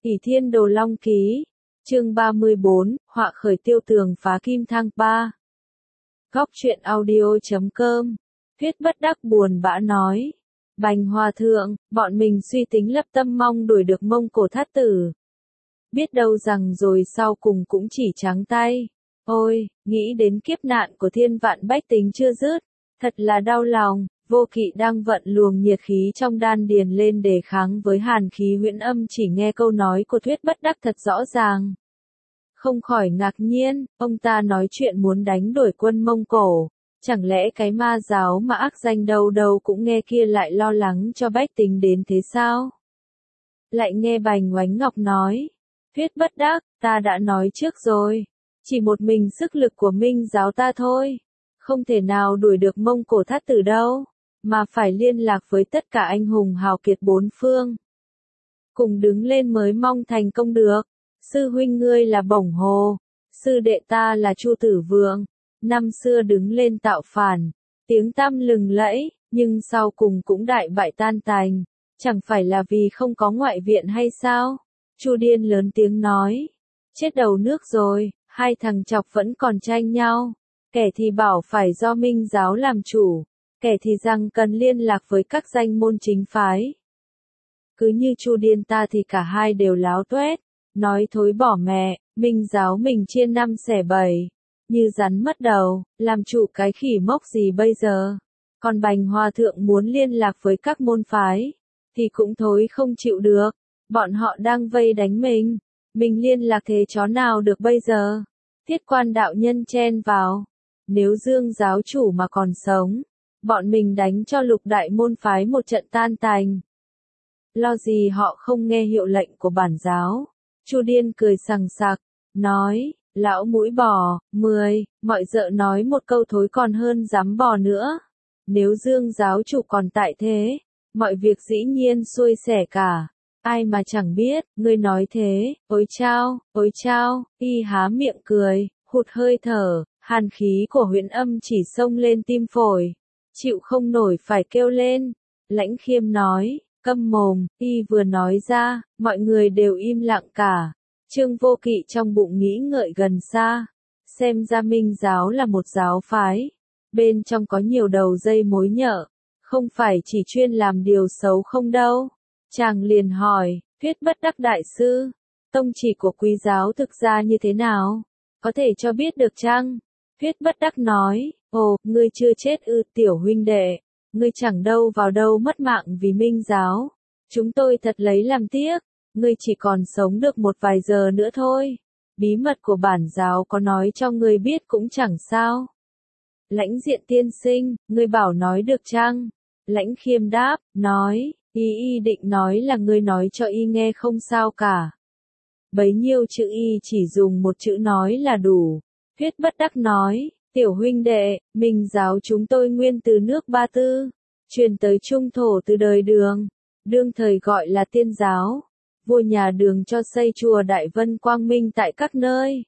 Ỷ Thiên Đồ Long Ký, chương 34, họa khởi tiêu tường phá kim thang 3. Góc truyện audio.com, Thuyết bất đắc buồn bã nói. Bành Hòa Thượng, bọn mình suy tính lập tâm mong đuổi được Mông Cổ Thát Tử. Biết đâu rằng rồi sau cùng cũng chỉ trắng tay. Ôi, nghĩ đến kiếp nạn của thiên vạn bách tính chưa dứt, thật là đau lòng. Vô Kỵ đang vận luồng nhiệt khí trong đan điền lên đề kháng với hàn khí huyễn âm, chỉ nghe câu nói của Thuyết bất đắc thật rõ ràng. Không khỏi ngạc nhiên, ông ta nói chuyện muốn đánh đuổi quân Mông Cổ. Chẳng lẽ cái ma giáo mà ác danh đâu đâu cũng nghe kia lại lo lắng cho bách tính đến thế sao? Lại nghe Bành Oánh Ngọc nói, Thuyết bất đắc, ta đã nói trước rồi. Chỉ một mình sức lực của Minh giáo ta thôi. Không thể nào đuổi được Mông Cổ Thát Tử đâu. Mà phải liên lạc với tất cả anh hùng hào kiệt bốn phương. Cùng đứng lên mới mong thành công được. Sư huynh ngươi là Bổng Hồ. Sư đệ ta là Chu Tử Vượng. Năm xưa đứng lên tạo phản. Tiếng tăm lừng lẫy, nhưng sau cùng cũng đại bại tan tành. Chẳng phải là vì không có ngoại viện hay sao? Chu Điên lớn tiếng nói. Chết đầu nước rồi, hai thằng chọc vẫn còn tranh nhau. Kẻ thì bảo phải do Minh giáo làm chủ. Kẻ thì rằng cần liên lạc với các danh môn chính phái. Cứ như Chu Điên ta thì cả hai đều láo tuét, nói thối bỏ mẹ, Minh giáo mình chia năm xẻ bảy, như rắn mất đầu, làm chủ cái khỉ mốc gì bây giờ. Còn Bành Hòa Thượng muốn liên lạc với các môn phái, thì cũng thối không chịu được, bọn họ đang vây đánh mình liên lạc thế chó nào được bây giờ. Thiết Quan đạo nhân chen vào, nếu Dương giáo chủ mà còn sống, bọn mình đánh cho Lục đại môn phái một trận tan tành. Lo gì họ không nghe hiệu lệnh của bản giáo. Chu Điên cười sằng sặc, nói, lão mũi bò, 10, mọi dợ nói một câu thối còn hơn dám bò nữa. Nếu Dương giáo chủ còn tại thế, mọi việc dĩ nhiên xuôi xẻ cả. Ai mà chẳng biết, ngươi nói thế, ôi chao, y há miệng cười, hụt hơi thở, hàn khí của huyễn âm chỉ xông lên tim phổi. Chịu không nổi phải kêu lên. Lãnh Khiêm nói, câm mồm, y vừa nói ra, mọi người đều im lặng cả. Trương Vô Kỵ trong bụng nghĩ ngợi gần xa. Xem ra Minh giáo là một giáo phái. Bên trong có nhiều đầu dây mối nhợ. Không phải chỉ chuyên làm điều xấu không đâu. Chàng liền hỏi, Thuyết bất đắc đại sư, tông chỉ của quý giáo thực ra như thế nào? Có thể cho biết được chăng? Thuyết bất đắc nói, ồ, ngươi chưa chết ư tiểu huynh đệ, ngươi chẳng đâu vào đâu mất mạng vì Minh giáo. Chúng tôi thật lấy làm tiếc, ngươi chỉ còn sống được một vài giờ nữa thôi. Bí mật của bản giáo có nói cho ngươi biết cũng chẳng sao. Lãnh Diện tiên sinh, ngươi bảo nói được chăng? Lãnh Khiêm đáp, nói, y định nói là ngươi nói cho y nghe không sao cả. Bấy nhiêu chữ y chỉ dùng một chữ nói là đủ. Thuyết bất đắc nói, tiểu huynh đệ, Minh giáo chúng tôi nguyên từ nước Ba Tư, truyền tới Trung Thổ từ đời Đường, đương thời gọi là Tiên giáo. Vua nhà Đường cho xây chùa Đại Vân Quang Minh tại các nơi.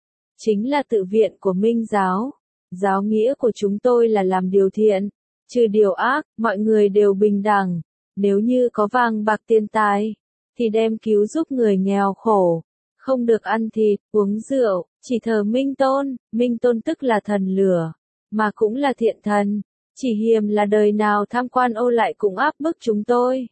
Chính là tự viện của Minh giáo. Giáo nghĩa của chúng tôi là làm điều thiện, trừ điều ác, mọi người đều bình đẳng. Nếu như có vàng bạc tiền tài, thì đem cứu giúp người nghèo khổ. Không được ăn thịt, uống rượu, chỉ thờ Minh Tôn tức là thần lửa, mà cũng là thiện thần. Chỉ hiềm là đời nào tham quan ô lại cũng áp bức chúng tôi.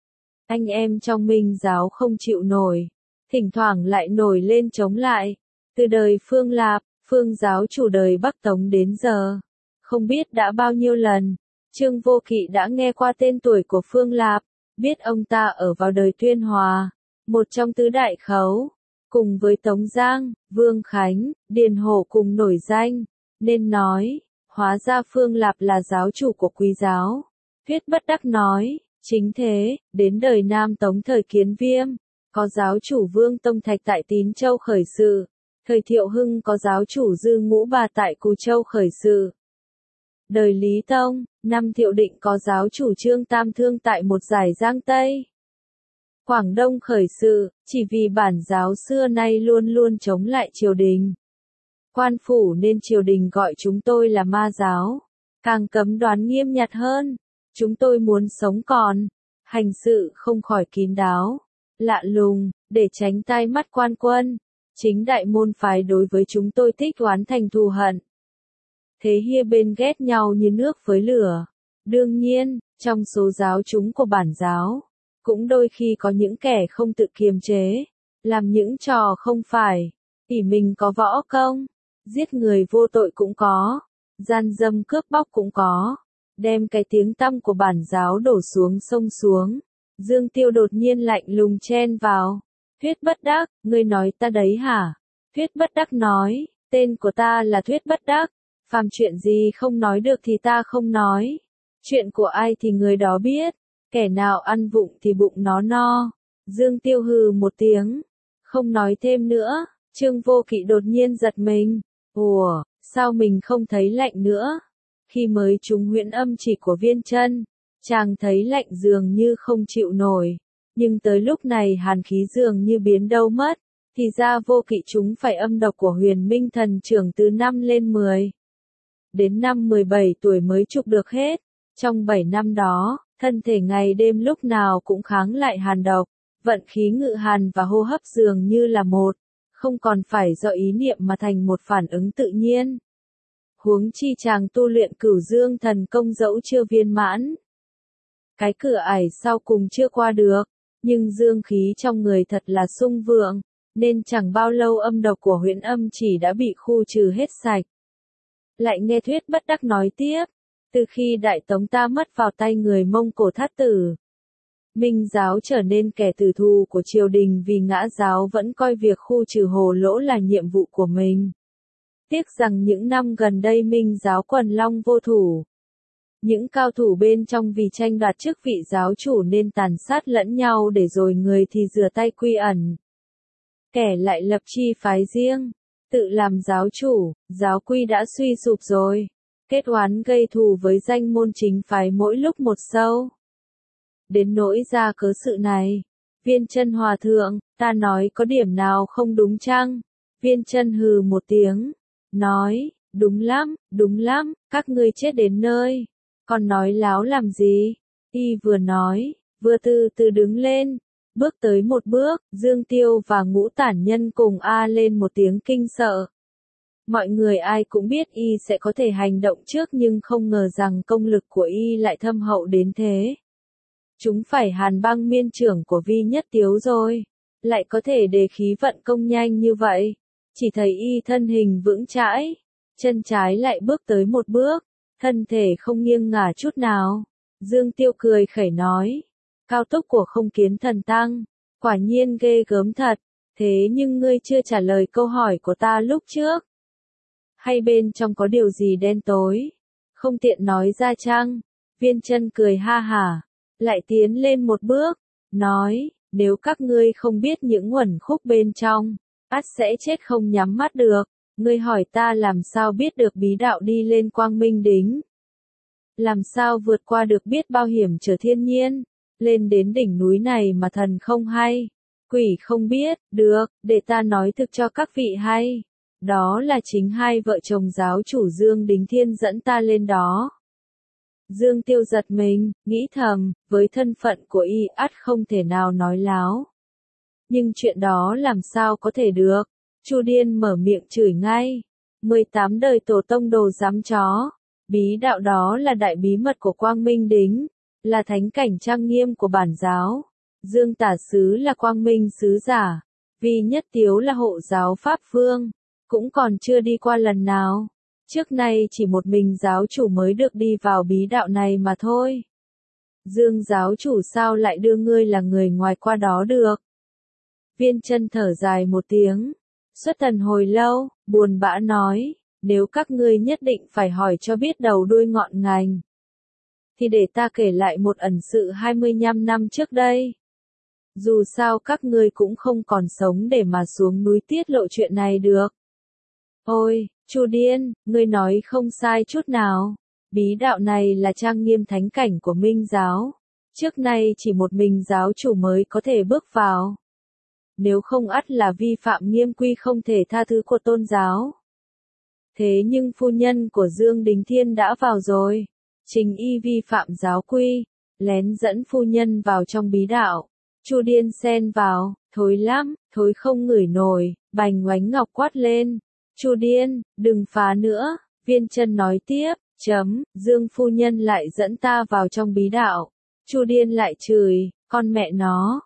Anh em trong Minh giáo không chịu nổi, thỉnh thoảng lại nổi lên chống lại. Từ đời Phương Lạp, Phương giáo chủ đời Bắc Tống đến giờ, không biết đã bao nhiêu lần, Trương Vô Kỵ đã nghe qua tên tuổi của Phương Lạp, biết ông ta ở vào đời Tuyên Hòa, một trong tứ đại khấu, cùng với Tống Giang, Vương Khánh, Điền Hổ cùng nổi danh, nên nói, hóa ra Phương Lạp là giáo chủ của quý giáo. Thuyết bất đắc nói, chính thế, đến đời Nam Tống thời Kiến Viêm, có giáo chủ Vương Tông Thạch tại Tín Châu khởi sự, thời Thiệu Hưng có giáo chủ Dư Ngũ Bà tại Cù Châu khởi sự. Đời Lý Tông, năm Thiệu Định có giáo chủ Trương Tam Thương tại một giải Giang Tây, Quảng Đông khởi sự, chỉ vì bản giáo xưa nay luôn luôn chống lại triều đình. Quan phủ nên triều đình gọi chúng tôi là ma giáo, càng cấm đoán nghiêm nhặt hơn. Chúng tôi muốn sống còn, hành sự không khỏi kín đáo, Lạ lùng, để tránh tai mắt quan quân, chính đại môn phái đối với chúng tôi tích oán thành thù hận. Thế hai bên ghét nhau như nước với lửa. Đương nhiên, trong số giáo chúng của bản giáo, cũng đôi khi có những kẻ không tự kiềm chế, làm những trò không phải, ỷ mình có võ công, giết người vô tội cũng có, gian dâm cướp bóc cũng có, đem cái tiếng tăm của bản giáo đổ xuống sông xuống. Dương Tiêu đột nhiên lạnh lùng chen vào. Thuyết Bất Đắc, ngươi nói ta đấy hả? Thuyết Bất Đắc nói, tên của ta là Thuyết Bất Đắc, phàm chuyện gì không nói được thì ta không nói. Chuyện của ai thì người đó biết, kẻ nào ăn vụng thì bụng nó no. Dương Tiêu hừ một tiếng, không nói thêm nữa. Trương Vô Kỵ đột nhiên giật mình. Ủa, sao mình không thấy lạnh nữa? Khi mới trúng huyễn âm chỉ của Viên Chân, chàng thấy lạnh dường như không chịu nổi, nhưng tới lúc này hàn khí dường như biến đâu mất, thì ra Vô Kỵ chúng phải âm độc của Huyền Minh Thần Trưởng từ 5 lên 10. Đến năm 17 tuổi mới trục được hết. Trong 7 năm đó, thân thể ngày đêm lúc nào cũng kháng lại hàn độc, vận khí ngự hàn và hô hấp dường như là một, không còn phải do ý niệm mà thành một phản ứng tự nhiên. Huống chi chàng tu luyện Cửu Dương Thần Công dẫu chưa viên mãn, cái cửa ải sau cùng chưa qua được, nhưng dương khí trong người thật là sung vượng, nên chẳng bao lâu âm độc của huyễn âm chỉ đã bị khu trừ hết sạch. Lại nghe Thuyết Bất Đắc nói tiếp, từ khi Đại Tống ta mất vào tay người Mông Cổ Thát Tử, Minh giáo trở nên kẻ tử thù của triều đình vì Ngã giáo vẫn coi việc khu trừ hồ lỗ là nhiệm vụ của mình. Tiếc rằng những năm gần đây Minh giáo quần long vô thủ. Những cao thủ bên trong vì tranh đoạt chức vị giáo chủ nên tàn sát lẫn nhau để rồi người thì rửa tay quy ẩn. Kẻ lại lập chi phái riêng, tự làm giáo chủ, giáo quy đã suy sụp rồi. Kết oán gây thù với danh môn chính phái mỗi lúc một sâu. Đến nỗi ra cớ sự này, Viên Chân hòa thượng, ta nói có điểm nào không đúng chăng? Viên Chân hừ một tiếng, nói, đúng lắm, các ngươi chết đến nơi. Còn nói láo làm gì? Y vừa nói, vừa từ từ đứng lên, bước tới một bước, Dương Tiêu và Ngũ Tản Nhân cùng a lên một tiếng kinh sợ. Mọi người ai cũng biết Y sẽ có thể hành động trước nhưng không ngờ rằng công lực của Y lại thâm hậu đến thế. Chúng phải Hàn Băng Miên trưởng của Vi Nhất Tiếu rồi, lại có thể đề khí vận công nhanh như vậy. Chỉ thấy Y thân hình vững chãi, chân trái lại bước tới một bước, thân thể không nghiêng ngả chút nào. Dương Tiêu cười khẩy nói, cao tốc của Không Kiến Thần Tăng, quả nhiên ghê gớm thật, thế nhưng ngươi chưa trả lời câu hỏi của ta lúc trước. Hay bên trong có điều gì đen tối? Không tiện nói ra chăng? Viên Chân cười ha hả, lại tiến lên một bước, nói, nếu các ngươi không biết những uẩn khúc bên trong, ắt sẽ chết không nhắm mắt được. Ngươi hỏi ta làm sao biết được bí đạo đi lên Quang Minh Đính? Làm sao vượt qua được biết bao hiểm trở thiên nhiên? Lên đến đỉnh núi này mà thần không hay, quỷ không biết, được, để ta nói thực cho các vị hay. Đó là chính hai vợ chồng giáo chủ Dương Đính Thiên dẫn ta lên đó. Dương Tiêu giật mình, nghĩ thầm, với thân phận của Y ắt không thể nào nói láo. Nhưng chuyện đó làm sao có thể được? Chu Điên mở miệng chửi ngay. 18 đời tổ tông đồ giám chó. Bí đạo đó là đại bí mật của Quang Minh Đính, là thánh cảnh trang nghiêm của bản giáo. Dương Tả Sứ là Quang Minh Sứ giả, Vi Nhất Tiếu là hộ giáo Pháp Vương, cũng còn chưa đi qua lần nào. Trước nay chỉ một mình giáo chủ mới được đi vào bí đạo này mà thôi. Dương giáo chủ sao lại đưa ngươi là người ngoài qua đó được? Viên Chân thở dài một tiếng, xuất thần hồi lâu, buồn bã nói, nếu các ngươi nhất định phải hỏi cho biết đầu đuôi ngọn ngành, thì để ta kể lại một ẩn sự 25 năm trước đây. Dù sao các ngươi cũng không còn sống để mà xuống núi tiết lộ chuyện này được. Ôi, Chu Điên, ngươi nói không sai chút nào. Bí đạo này là trang nghiêm thánh cảnh của Minh giáo. Trước nay chỉ một mình giáo chủ mới có thể bước vào. Nếu không ắt là vi phạm nghiêm quy không thể tha thứ của tôn giáo. Thế nhưng phu nhân của Dương Đính Thiên đã vào rồi. Chính Y vi phạm giáo quy, lén dẫn phu nhân vào trong bí đạo. Chu Điên xen vào, thối lắm, thối không ngửi nổi, Bành Oánh Ngọc quát lên. Chu Điên, đừng phá nữa, Viên Chân nói tiếp, Dương phu nhân lại dẫn ta vào trong bí đạo. Chu Điên lại chửi, con mẹ nó,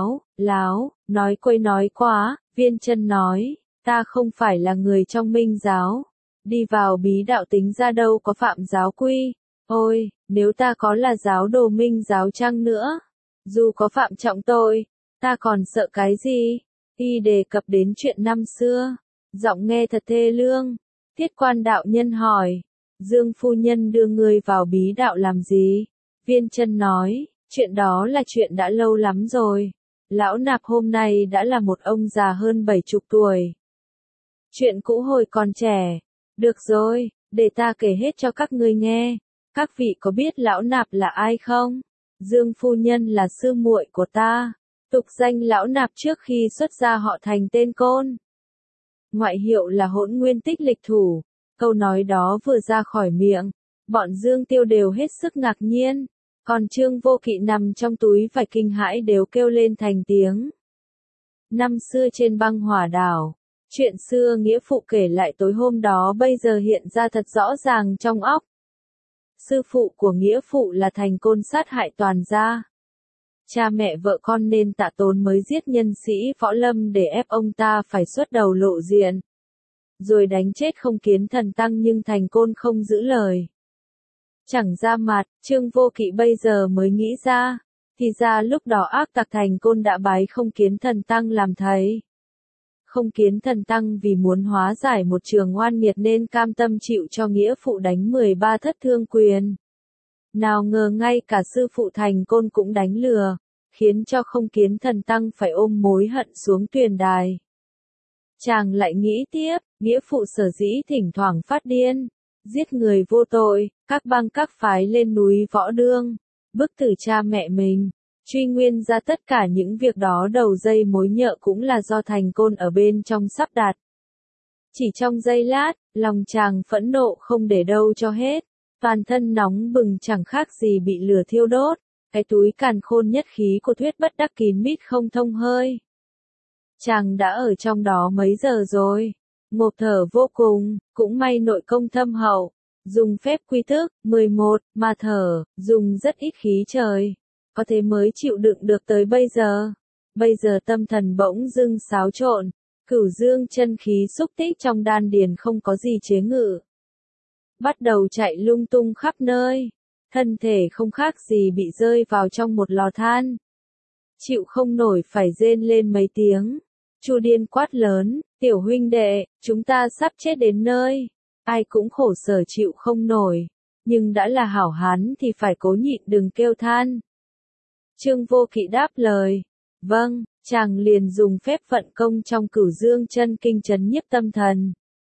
láo, nói quấy nói quá, Viên Chân nói, ta không phải là người trong Minh giáo. Đi vào bí đạo tính ra đâu có phạm giáo quy. Ôi, nếu ta có là giáo đồ Minh giáo chăng nữa, dù có phạm trọng tội, ta còn sợ cái gì? Y đề cập đến chuyện năm xưa, giọng nghe thật thê lương. Tiết Quan đạo nhân hỏi, Dương phu nhân đưa ngươi vào bí đạo làm gì? Viên Chân nói, chuyện đó là chuyện đã lâu lắm rồi. Lão nạp hôm nay đã là một ông già hơn 70 tuổi. Chuyện cũ hồi còn trẻ. Được rồi, để ta kể hết cho các ngươi nghe. Các vị có biết lão nạp là ai không? Dương phu nhân là sư muội của ta. Tục danh lão nạp trước khi xuất gia họ Thành tên Côn. Ngoại hiệu là Hỗn Nguyên Tích Lịch Thủ. Câu nói đó vừa ra khỏi miệng, bọn Dương Tiêu đều hết sức ngạc nhiên. Còn Trương Vô Kỵ nằm trong túi vải kinh hãi đều kêu lên thành tiếng. Năm xưa trên băng hỏa đảo, chuyện xưa nghĩa phụ kể lại tối hôm đó bây giờ hiện ra thật rõ ràng trong óc. Sư phụ của nghĩa phụ là Thành Côn sát hại toàn gia. Cha mẹ vợ con nên tạ tốn mới giết nhân sĩ võ lâm để ép ông ta phải xuất đầu lộ diện. Rồi đánh chết Không Kiến Thần Tăng nhưng Thành Côn không giữ lời. Chẳng ra mặt, Trương Vô Kỵ bây giờ mới nghĩ ra. Thì ra lúc đó ác tặc Thành Côn đã bái Không Kiến Thần Tăng làm thầy. Không Kiến Thần Tăng vì muốn hóa giải một trường oan nghiệt nên cam tâm chịu cho nghĩa phụ đánh 13 thất thương quyền. Nào ngờ ngay cả sư phụ Thành Côn cũng đánh lừa, khiến cho Không Kiến Thần Tăng phải ôm mối hận xuống tuyền đài. Chàng lại nghĩ tiếp, nghĩa phụ sở dĩ thỉnh thoảng phát điên, giết người vô tội, các bang các phái lên núi Võ Đương, bức tử cha mẹ mình. Truy nguyên ra tất cả những việc đó đầu dây mối nhợ cũng là do Thành Côn ở bên trong sắp đặt. Chỉ trong giây lát, lòng chàng phẫn nộ không để đâu cho hết, toàn thân nóng bừng chẳng khác gì bị lửa thiêu đốt, cái túi càn khôn nhất khí của Thuyết Bất Đắc kín mít không thông hơi. Chàng đã ở trong đó mấy giờ rồi, ngộp thở vô cùng, cũng may nội công thâm hậu, dùng phép quy thức, 11, mà thở, dùng rất ít khí trời. Có thế mới chịu đựng được tới bây giờ. Bây giờ tâm thần bỗng dưng xáo trộn, Cửu Dương chân khí xúc tích trong đan điền không có gì chế ngự. Bắt đầu chạy lung tung khắp nơi, thân thể không khác gì bị rơi vào trong một lò than. Chịu không nổi phải rên lên mấy tiếng. Chu Điên quát lớn, tiểu huynh đệ, chúng ta sắp chết đến nơi. Ai cũng khổ sở chịu không nổi, nhưng đã là hảo hán thì phải cố nhịn đừng kêu than. Trương Vô Kỵ đáp lời, vâng, chàng liền dùng phép vận công trong Cửu Dương chân kinh trấn nhiếp tâm thần.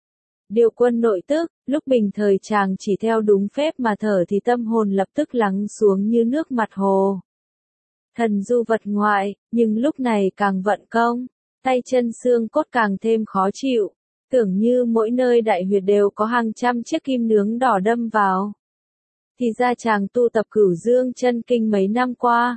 Điều quân nội tức, lúc bình thời chàng chỉ theo đúng phép mà thở thì tâm hồn lập tức lắng xuống như nước mặt hồ. Thần du vật ngoại, nhưng lúc này càng vận công, tay chân xương cốt càng thêm khó chịu, tưởng như mỗi nơi đại huyệt đều có hàng trăm chiếc kim nướng đỏ đâm vào. Thì ra chàng tu tập Cửu Dương chân kinh mấy năm qua.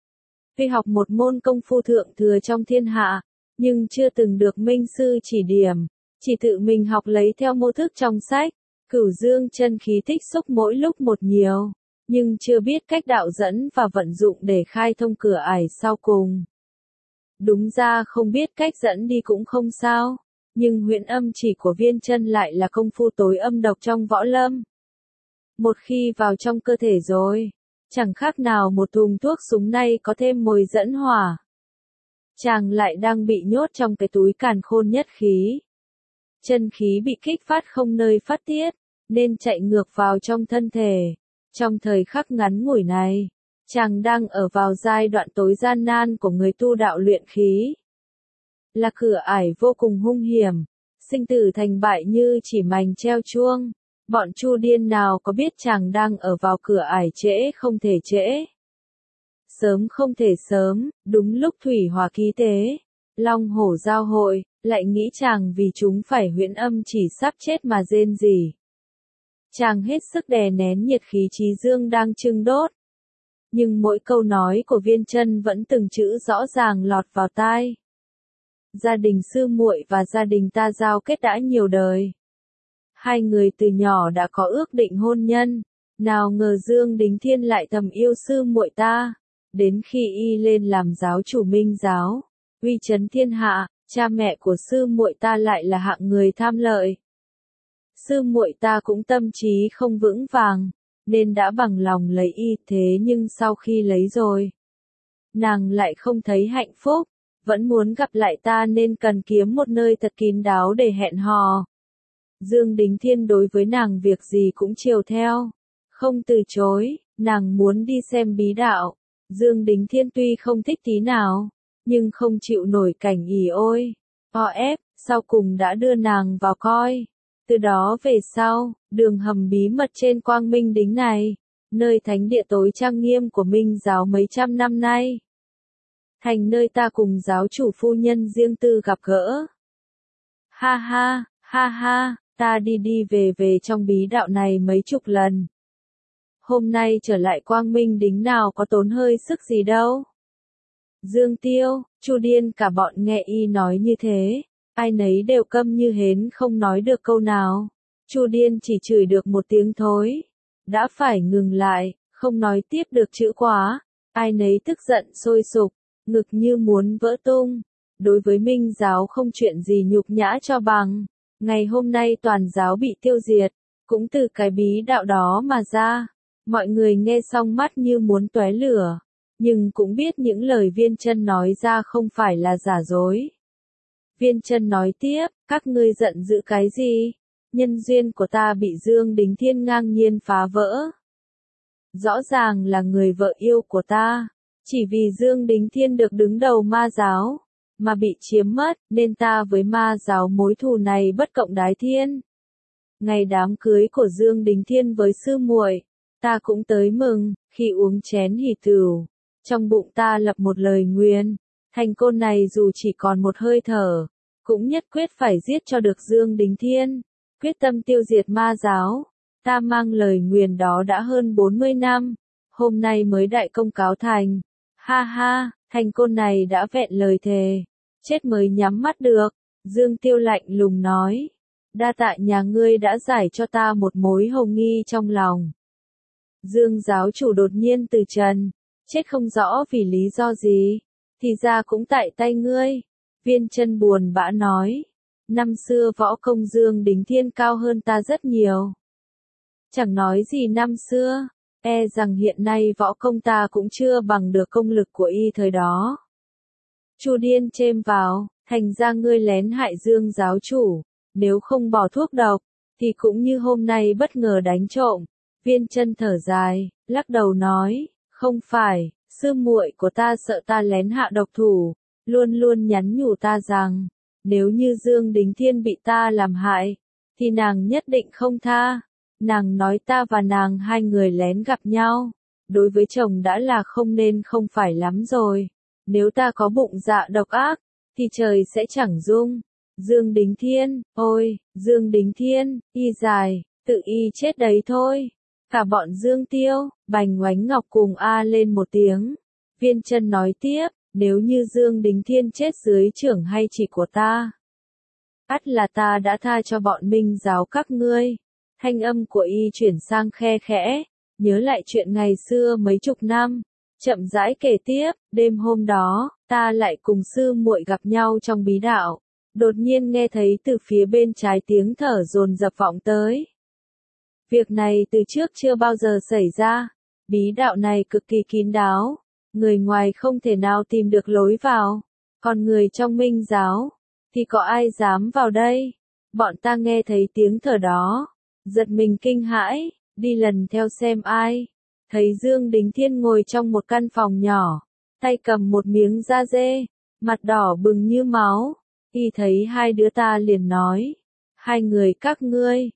Tuy học một môn công phu thượng thừa trong thiên hạ, nhưng chưa từng được minh sư chỉ điểm, chỉ tự mình học lấy theo mô thức trong sách. Cửu Dương chân khí tích xúc mỗi lúc một nhiều, nhưng chưa biết cách đạo dẫn và vận dụng để khai thông cửa ải sau cùng. Đúng ra không biết cách dẫn đi cũng không sao, nhưng huyễn âm chỉ của Viên Chân lại là công phu tối âm độc trong võ lâm. Một khi vào trong cơ thể rồi, chẳng khác nào một thùng thuốc súng này có thêm mồi dẫn hỏa. Chàng lại đang bị nhốt trong cái túi càn khôn nhất khí. Chân khí bị kích phát không nơi phát tiết, nên chạy ngược vào trong thân thể. Trong thời khắc ngắn ngủi này, chàng đang ở vào giai đoạn tối gian nan của người tu đạo luyện khí. Là cửa ải vô cùng hung hiểm, sinh tử thành bại như chỉ mành treo chuông. Bọn Chu Điên nào có biết chàng đang ở vào cửa ải trễ không thể trễ. Sớm không thể sớm, đúng lúc thủy hỏa ký tế, long hổ giao hội, lại nghĩ chàng vì chúng phải huyễn âm chỉ sắp chết mà rên rỉ. Chàng hết sức đè nén nhiệt khí chí dương đang trưng đốt. nhưng mỗi câu nói của Viên Chân vẫn từng chữ rõ ràng lọt vào tai. Gia đình sư muội và gia đình ta giao kết đã nhiều đời. Hai người từ nhỏ đã có ước định hôn nhân, nào ngờ Dương Đính Thiên lại thầm yêu sư muội ta. Đến khi y lên làm giáo chủ Minh giáo, uy chấn thiên hạ, cha mẹ của sư muội ta lại là hạng người tham lợi. Sư muội ta cũng tâm trí không vững vàng, nên đã bằng lòng lấy y, thế nhưng sau khi lấy rồi, nàng lại không thấy hạnh phúc, vẫn muốn gặp lại ta nên cần kiếm một nơi thật kín đáo để hẹn hò. Dương Đính Thiên đối với nàng việc gì cũng chiều theo, không từ chối, nàng muốn đi xem bí đạo. Dương Đính Thiên tuy không thích tí nào, nhưng không chịu nổi cảnh ỉ ôi, o ép, sau cùng đã đưa nàng vào coi. Từ đó về sau, đường hầm bí mật trên Quang Minh Đính này, nơi thánh địa tối trang nghiêm của Minh giáo mấy trăm năm nay, thành nơi ta cùng giáo chủ phu nhân riêng tư gặp gỡ. Ha ha, ta đi đi về về trong bí đạo này mấy chục lần. Hôm nay trở lại Quang Minh Đính nào có tốn hơi sức gì đâu. Dương Tiêu, Chu Điên cả bọn nghe y nói như thế, ai nấy đều câm như hến không nói được câu nào. Chu Điên chỉ chửi được một tiếng thối, đã phải ngừng lại, không nói tiếp được chữ quá. Ai nấy tức giận sôi sục, ngực như muốn vỡ tung. Đối với Minh giáo không chuyện gì nhục nhã cho bằng. Ngày hôm nay toàn giáo bị tiêu diệt, cũng từ cái bí đạo đó mà ra. Mọi người nghe xong mắt như muốn tóe lửa, nhưng cũng biết những lời Viên Chân nói ra không phải là giả dối. Viên Chân nói tiếp, các ngươi giận dữ cái gì? Nhân duyên của ta bị Dương Đính Thiên ngang nhiên phá vỡ. Rõ ràng là người vợ yêu của ta, chỉ vì Dương Đính Thiên được đứng đầu ma giáo, mà bị chiếm mất, nên ta với ma giáo mối thù này bất cộng đái thiên. Ngày đám cưới của Dương Đính Thiên với sư muội, ta cũng tới mừng, khi uống chén hỷ tửu, trong bụng ta lập một lời nguyền, thành côn này dù chỉ còn một hơi thở, cũng nhất quyết phải giết cho được Dương Đính Thiên, quyết tâm tiêu diệt ma giáo. Ta mang lời nguyền đó đã hơn 40 năm, hôm nay mới đại công cáo thành. Ha ha, thành côn này đã vẹn lời thề, chết mới nhắm mắt được. Dương Tiêu lạnh lùng nói, đa tạ nhà ngươi đã giải cho ta một mối hồ nghi trong lòng. Dương giáo chủ đột nhiên từ trần, chết không rõ vì lý do gì, thì ra cũng tại tay ngươi. Viên Chân buồn bã nói, năm xưa võ công Dương Đính Thiên cao hơn ta rất nhiều. Chẳng nói gì năm xưa, e rằng hiện nay võ công ta cũng chưa bằng được công lực của y thời đó. Chu Điên chêm vào, thành ra ngươi lén hại Dương giáo chủ, nếu không bỏ thuốc độc, thì cũng như hôm nay bất ngờ đánh trộm. Viên Chân thở dài, lắc đầu nói, không phải, sư muội của ta sợ ta lén hạ độc thủ, luôn luôn nhắn nhủ ta rằng, nếu như Dương Đính Thiên bị ta làm hại, thì nàng nhất định không tha. Nàng nói ta và nàng hai người lén gặp nhau, đối với chồng đã là không nên không phải lắm rồi. Nếu ta có bụng dạ độc ác, thì trời sẽ chẳng dung. Dương Đính Thiên, ôi, Dương Đính Thiên, y dài, tự y chết đấy thôi. Cả bọn Dương Tiêu, Bành Oánh Ngọc cùng a lên một tiếng. Viên Chân nói tiếp, nếu như Dương Đính Thiên chết dưới trưởng hay chỉ của ta, ắt là ta đã tha cho bọn Minh giáo các ngươi. Thanh âm của y chuyển sang khe khẽ, nhớ lại chuyện ngày xưa mấy chục năm, chậm rãi kể tiếp, đêm hôm đó, ta lại cùng sư muội gặp nhau trong bí đạo, đột nhiên nghe thấy từ phía bên trái tiếng thở dồn dập vọng tới. Việc này từ trước chưa bao giờ xảy ra, bí đạo này cực kỳ kín đáo, người ngoài không thể nào tìm được lối vào, còn người trong Minh giáo, thì có ai dám vào đây? Bọn ta nghe thấy tiếng thở đó, giật mình kinh hãi, đi lần theo xem ai. Thấy Dương Đính Thiên ngồi trong một căn phòng nhỏ, tay cầm một miếng da dê, mặt đỏ bừng như máu. Y thấy hai đứa ta liền nói, hai người các ngươi,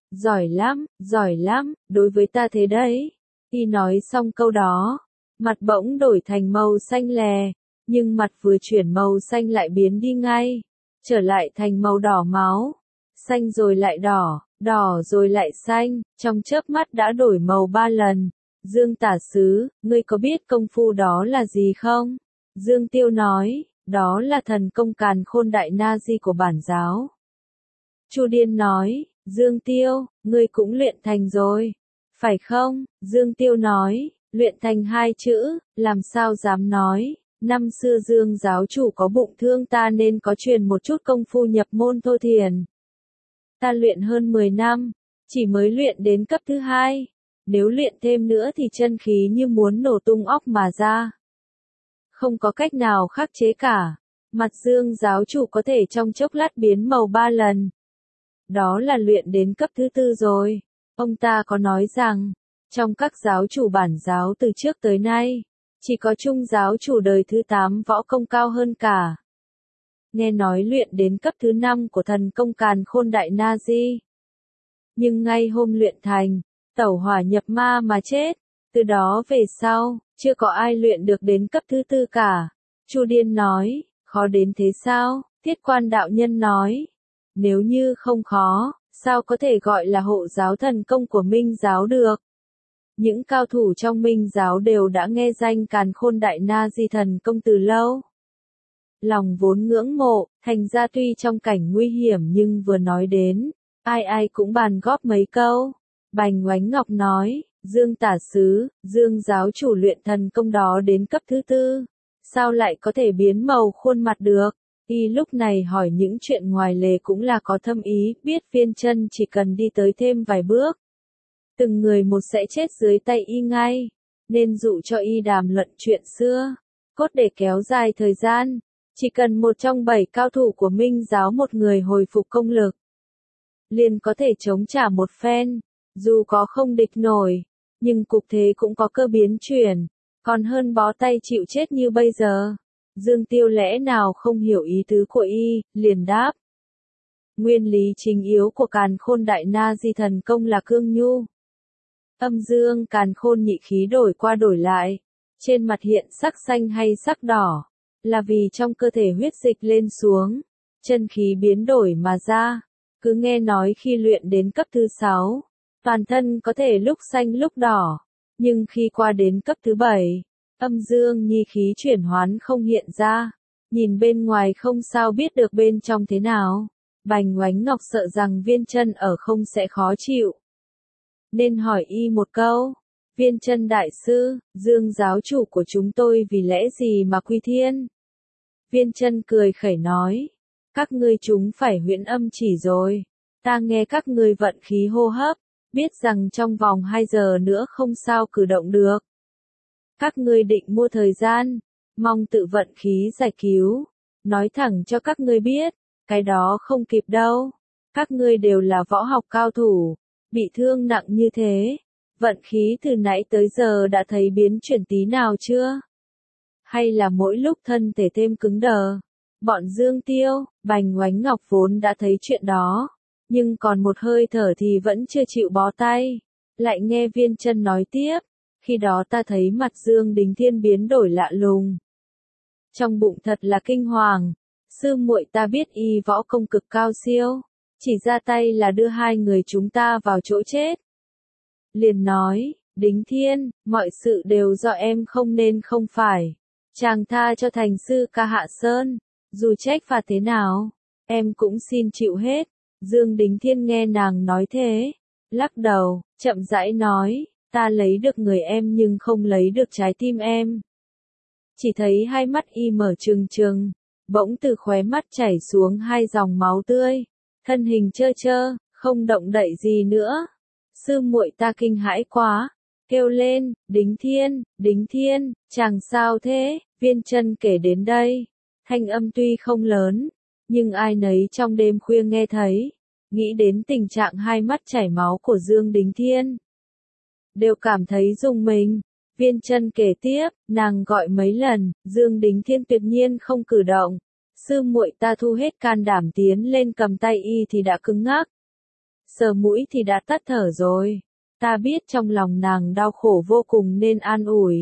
giỏi lắm, đối với ta thế đấy. Y nói xong câu đó, mặt bỗng đổi thành màu xanh lè, nhưng mặt vừa chuyển màu xanh lại biến đi ngay, trở lại thành màu đỏ máu, xanh rồi lại đỏ, đỏ rồi lại xanh, trong chớp mắt đã đổi màu 3 lần. Dương tả sứ, ngươi có biết công phu đó là gì không? Dương Tiêu nói, đó là thần công càn khôn đại na di của bản giáo. Chu Điên nói, Dương Tiêu, ngươi cũng luyện thành rồi, phải không? Dương Tiêu nói, luyện thành hai chữ, làm sao dám nói, năm xưa Dương giáo chủ có bụng thương ta nên có truyền một chút công phu nhập môn thôi thiền. Ta luyện hơn 10 năm, chỉ mới luyện đến cấp thứ 2, nếu luyện thêm nữa thì chân khí như muốn nổ tung óc mà ra. Không có cách nào khắc chế cả, mặt Dương giáo chủ có thể trong chốc lát biến màu 3 lần. Đó là luyện đến cấp thứ 4 rồi. Ông ta có nói rằng, trong các giáo chủ bản giáo từ trước tới nay, chỉ có Trung giáo chủ đời thứ 8 võ công cao hơn cả. Nghe nói luyện đến cấp thứ 5 của thần công càn khôn đại na di. Nhưng ngay hôm luyện thành, tẩu hỏa nhập ma mà chết. Từ đó về sau, chưa có ai luyện được đến cấp thứ 4 cả. Chu Điên nói, khó đến thế sao? Thiết Quan đạo nhân nói, nếu như không khó, sao có thể gọi là hộ giáo thần công của Minh giáo được? Những cao thủ trong Minh giáo đều đã nghe danh càn khôn đại na di thần công từ lâu. Lòng vốn ngưỡng mộ, thành ra tuy trong cảnh nguy hiểm nhưng vừa nói đến, ai ai cũng bàn góp mấy câu. Bành Oánh Ngọc nói, Dương tả sứ, Dương giáo chủ luyện thần công đó đến cấp thứ 4, sao lại có thể biến màu khuôn mặt được? Y lúc này hỏi những chuyện ngoài lề cũng là có thâm ý, biết Viên Chân chỉ cần đi tới thêm vài bước, từng người một sẽ chết dưới tay y ngay, nên dụ cho y đàm luận chuyện xưa, cốt để kéo dài thời gian, chỉ cần một trong 7 cao thủ của Minh giáo một người hồi phục công lực, liền có thể chống trả một phen, dù có không địch nổi, nhưng cục thế cũng có cơ biến chuyển, còn hơn bó tay chịu chết như bây giờ. Dương Tiêu lẽ nào không hiểu ý tứ của y, liền đáp. Nguyên lý chính yếu của càn khôn đại na di thần công là cương nhu. Âm dương càn khôn nhị khí đổi qua đổi lại, trên mặt hiện sắc xanh hay sắc đỏ, là vì trong cơ thể huyết dịch lên xuống, chân khí biến đổi mà ra. Cứ nghe nói khi luyện đến cấp thứ 6, toàn thân có thể lúc xanh lúc đỏ, nhưng khi qua đến cấp thứ 7, âm dương nhi khí chuyển hoán không hiện ra, nhìn bên ngoài không sao biết được bên trong thế nào. Bành Oánh Ngọc sợ rằng Viên Chân ở không sẽ khó chịu, nên hỏi y một câu, Viên Chân đại sư, Dương giáo chủ của chúng tôi vì lẽ gì mà quy thiên? Viên Chân cười khẩy nói, các ngươi chúng phải huyễn âm chỉ rồi, ta nghe các ngươi vận khí hô hấp, biết rằng trong vòng 2 giờ nữa không sao cử động được. Các ngươi định mua thời gian, mong tự vận khí giải cứu, nói thẳng cho các ngươi biết, cái đó không kịp đâu. Các ngươi đều là võ học cao thủ, bị thương nặng như thế, vận khí từ nãy tới giờ đã thấy biến chuyển tí nào chưa? Hay là mỗi lúc thân thể thêm cứng đờ? Bọn Dương Tiêu, Bành Oánh Ngọc vốn đã thấy chuyện đó, nhưng còn một hơi thở thì vẫn chưa chịu bó tay. Lại nghe Viên Chân nói tiếp, khi đó ta thấy mặt Dương Đính Thiên biến đổi lạ lùng. Trong bụng thật là kinh hoàng, sư muội ta biết y võ công cực cao siêu, chỉ ra tay là đưa 2 người chúng ta vào chỗ chết. Liền nói, Đính Thiên, mọi sự đều do em không nên không phải. Chàng tha cho thành sư ca Hạ Sơn, dù trách phạt thế nào, em cũng xin chịu hết. Dương Đính Thiên nghe nàng nói thế, lắc đầu, chậm rãi nói, ta lấy được người em nhưng không lấy được trái tim em. Chỉ thấy hai mắt y mở trừng trừng, bỗng từ khóe mắt chảy xuống 2 dòng máu tươi, thân hình trơ trơ, không động đậy gì nữa. Sư muội ta kinh hãi quá, kêu lên, Đính Thiên, chàng sao thế? Viên Chân kể đến đây, thanh âm tuy không lớn, nhưng ai nấy trong đêm khuya nghe thấy, nghĩ đến tình trạng 2 mắt chảy máu của Dương Đính Thiên, đều cảm thấy rùng mình. Viên Chân kể tiếp, nàng gọi mấy lần, Dương Đính Thiên tuyệt nhiên không cử động. Sư muội ta thu hết can đảm tiến lên cầm tay y thì đã cứng ngắc, sờ mũi thì đã tắt thở rồi. Ta biết trong lòng nàng đau khổ vô cùng nên an ủi.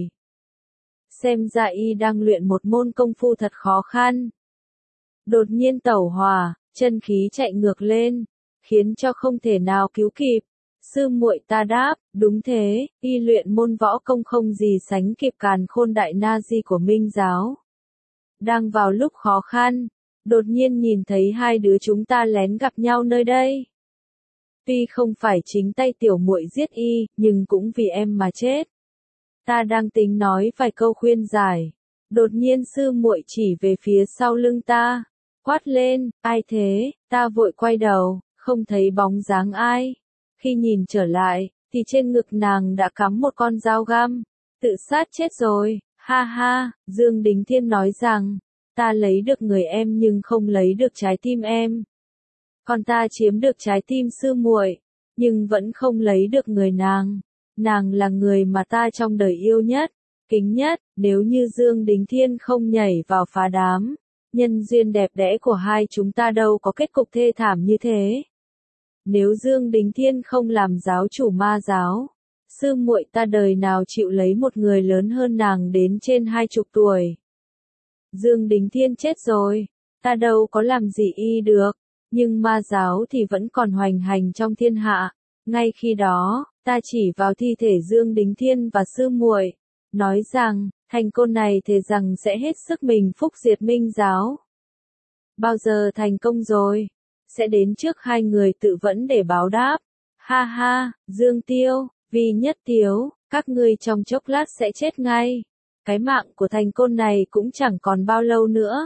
Xem ra y đang luyện một môn công phu thật khó khăn. Đột nhiên tẩu hỏa, chân khí chạy ngược lên, khiến cho không thể nào cứu kịp. Sư muội ta đáp, đúng thế, y luyện môn võ công không gì sánh kịp càn khôn đại na di của Minh giáo. Đang vào lúc khó khăn, đột nhiên nhìn thấy hai đứa chúng ta lén gặp nhau nơi đây. Tuy không phải chính tay tiểu muội giết y, nhưng cũng vì em mà chết. Ta đang tính nói vài câu khuyên giải, đột nhiên sư muội chỉ về phía sau lưng ta, quát lên, ai thế? Ta vội quay đầu, không thấy bóng dáng ai. Khi nhìn trở lại, thì trên ngực nàng đã cắm một con dao găm. Tự sát chết rồi, ha ha. Dương Đính Thiên nói rằng, ta lấy được người em nhưng không lấy được trái tim em. Còn ta chiếm được trái tim sư muội, nhưng vẫn không lấy được người nàng. Nàng là người mà ta trong đời yêu nhất, kính nhất. Nếu như Dương Đính Thiên không nhảy vào phá đám, nhân duyên đẹp đẽ của hai chúng ta đâu có kết cục thê thảm như thế. Nếu Dương Đính Thiên không làm giáo chủ ma giáo, sư muội ta đời nào chịu lấy một người lớn hơn nàng đến trên 20 tuổi. Dương Đính Thiên chết rồi, ta đâu có làm gì y được, nhưng ma giáo thì vẫn còn hoành hành trong thiên hạ. Ngay khi đó, ta chỉ vào thi thể Dương Đính Thiên và sư muội, nói rằng, Thành Côn này thề rằng sẽ hết sức mình phúc diệt Minh giáo. Bao giờ thành công rồi, sẽ đến trước hai người tự vẫn để báo đáp. Ha ha, Dương Tiêu, Vi Nhất Tiếu, các ngươi trong chốc lát sẽ chết ngay. Cái mạng của Thành Côn này cũng chẳng còn bao lâu nữa.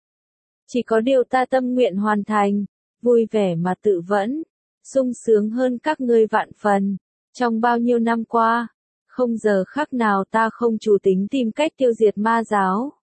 Chỉ có điều ta tâm nguyện hoàn thành, vui vẻ mà tự vẫn, sung sướng hơn các ngươi vạn phần. Trong bao nhiêu năm qua, không giờ khắc nào ta không chủ tính tìm cách tiêu diệt ma giáo.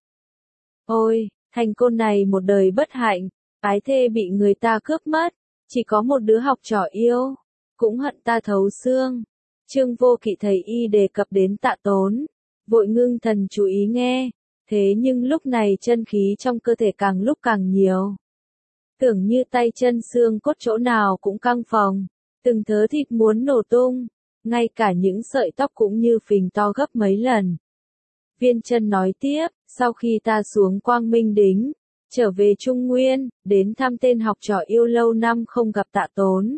Ôi, Thành Côn này một đời bất hạnh, ái thê bị người ta cướp mất, chỉ có một đứa học trò yêu, cũng hận ta thấu xương. Trương Vô Kỵ thấy y đề cập đến Tạ Tốn, vội ngưng thần chú ý nghe, thế nhưng lúc này chân khí trong cơ thể càng lúc càng nhiều. Tưởng như tay chân xương cốt chỗ nào cũng căng phồng, từng thớ thịt muốn nổ tung, ngay cả những sợi tóc cũng như phình to gấp mấy lần. Viên Chân nói tiếp, sau khi ta xuống Quang Minh Đính, trở về Trung Nguyên, đến thăm tên học trò yêu lâu năm không gặp Tạ Tốn.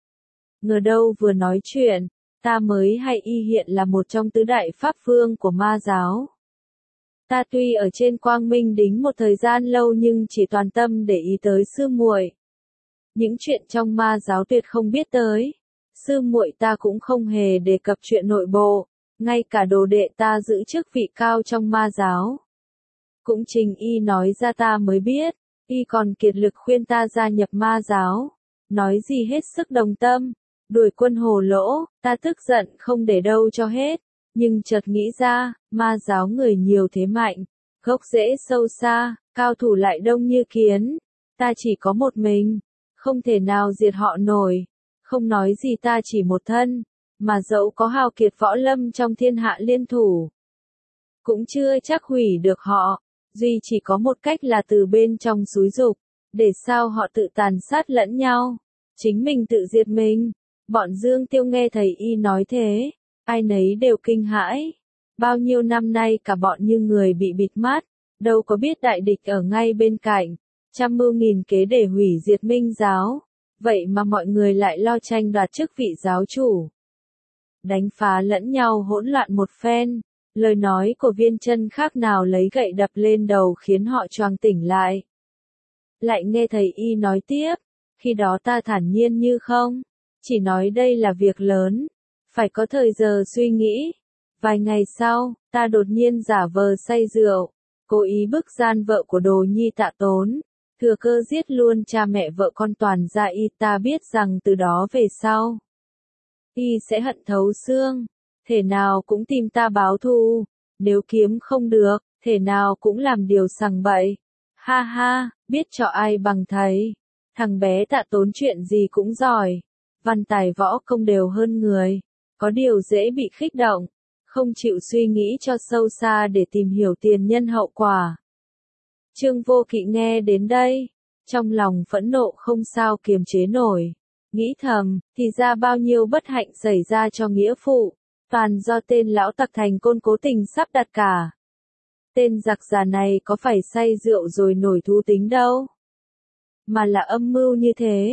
Ngờ đâu vừa nói chuyện, ta mới hay y hiện là một trong tứ đại pháp vương của ma giáo. Ta tuy ở trên Quang Minh Đính một thời gian lâu nhưng chỉ toàn tâm để ý tới sư muội. Những chuyện trong ma giáo tuyệt không biết tới. Sư muội ta cũng không hề đề cập chuyện nội bộ, ngay cả đồ đệ ta giữ chức vị cao trong ma giáo. Cũng chính y nói ra ta mới biết, y còn kiệt lực khuyên ta gia nhập ma giáo, nói gì hết sức đồng tâm, đuổi quân hồ lỗ, ta tức giận không để đâu cho hết, nhưng chợt nghĩ ra, ma giáo người nhiều thế mạnh, gốc rễ sâu xa, cao thủ lại đông như kiến, ta chỉ có một mình, không thể nào diệt họ nổi, không nói gì ta chỉ một thân, mà dẫu có hào kiệt võ lâm trong thiên hạ liên thủ, cũng chưa chắc hủy được họ. Duy chỉ có một cách là từ bên trong xúi giục, để sao họ tự tàn sát lẫn nhau, chính mình tự diệt mình. Bọn Dương Tiêu nghe thầy y nói thế, ai nấy đều kinh hãi. Bao nhiêu năm nay cả bọn như người bị bịt mắt, đâu có biết đại địch ở ngay bên cạnh, trăm mưu nghìn kế để hủy diệt Minh giáo, vậy mà mọi người lại lo tranh đoạt chức vị giáo chủ. Đánh phá lẫn nhau hỗn loạn một phen. Lời nói của Viên Chân khác nào lấy gậy đập lên đầu khiến họ choàng tỉnh lại. Lại nghe thầy y nói tiếp, khi đó ta thản nhiên như không, chỉ nói đây là việc lớn, phải có thời giờ suy nghĩ. Vài ngày sau, ta đột nhiên giả vờ say rượu, cố ý bức gian vợ của Đồ Nhi Tạ Tốn, thừa cơ giết luôn cha mẹ vợ con toàn gia y. Ta biết rằng từ đó về sau, y sẽ hận thấu xương. Thể nào cũng tìm ta báo thù, nếu kiếm không được, thể nào cũng làm điều sằng bậy. Ha ha, biết cho ai bằng thầy. Thằng bé Tạ Tốn chuyện gì cũng giỏi, văn tài võ công đều hơn người, có điều dễ bị khích động, không chịu suy nghĩ cho sâu xa để tìm hiểu tiền nhân hậu quả. Trương Vô Kỵ nghe đến đây, trong lòng phẫn nộ không sao kiềm chế nổi, nghĩ thầm, thì ra bao nhiêu bất hạnh xảy ra cho nghĩa phụ. Toàn do tên lão tặc Thành Côn cố tình sắp đặt cả. Tên giặc già này có phải say rượu rồi nổi thú tính đâu. Mà là âm mưu như thế.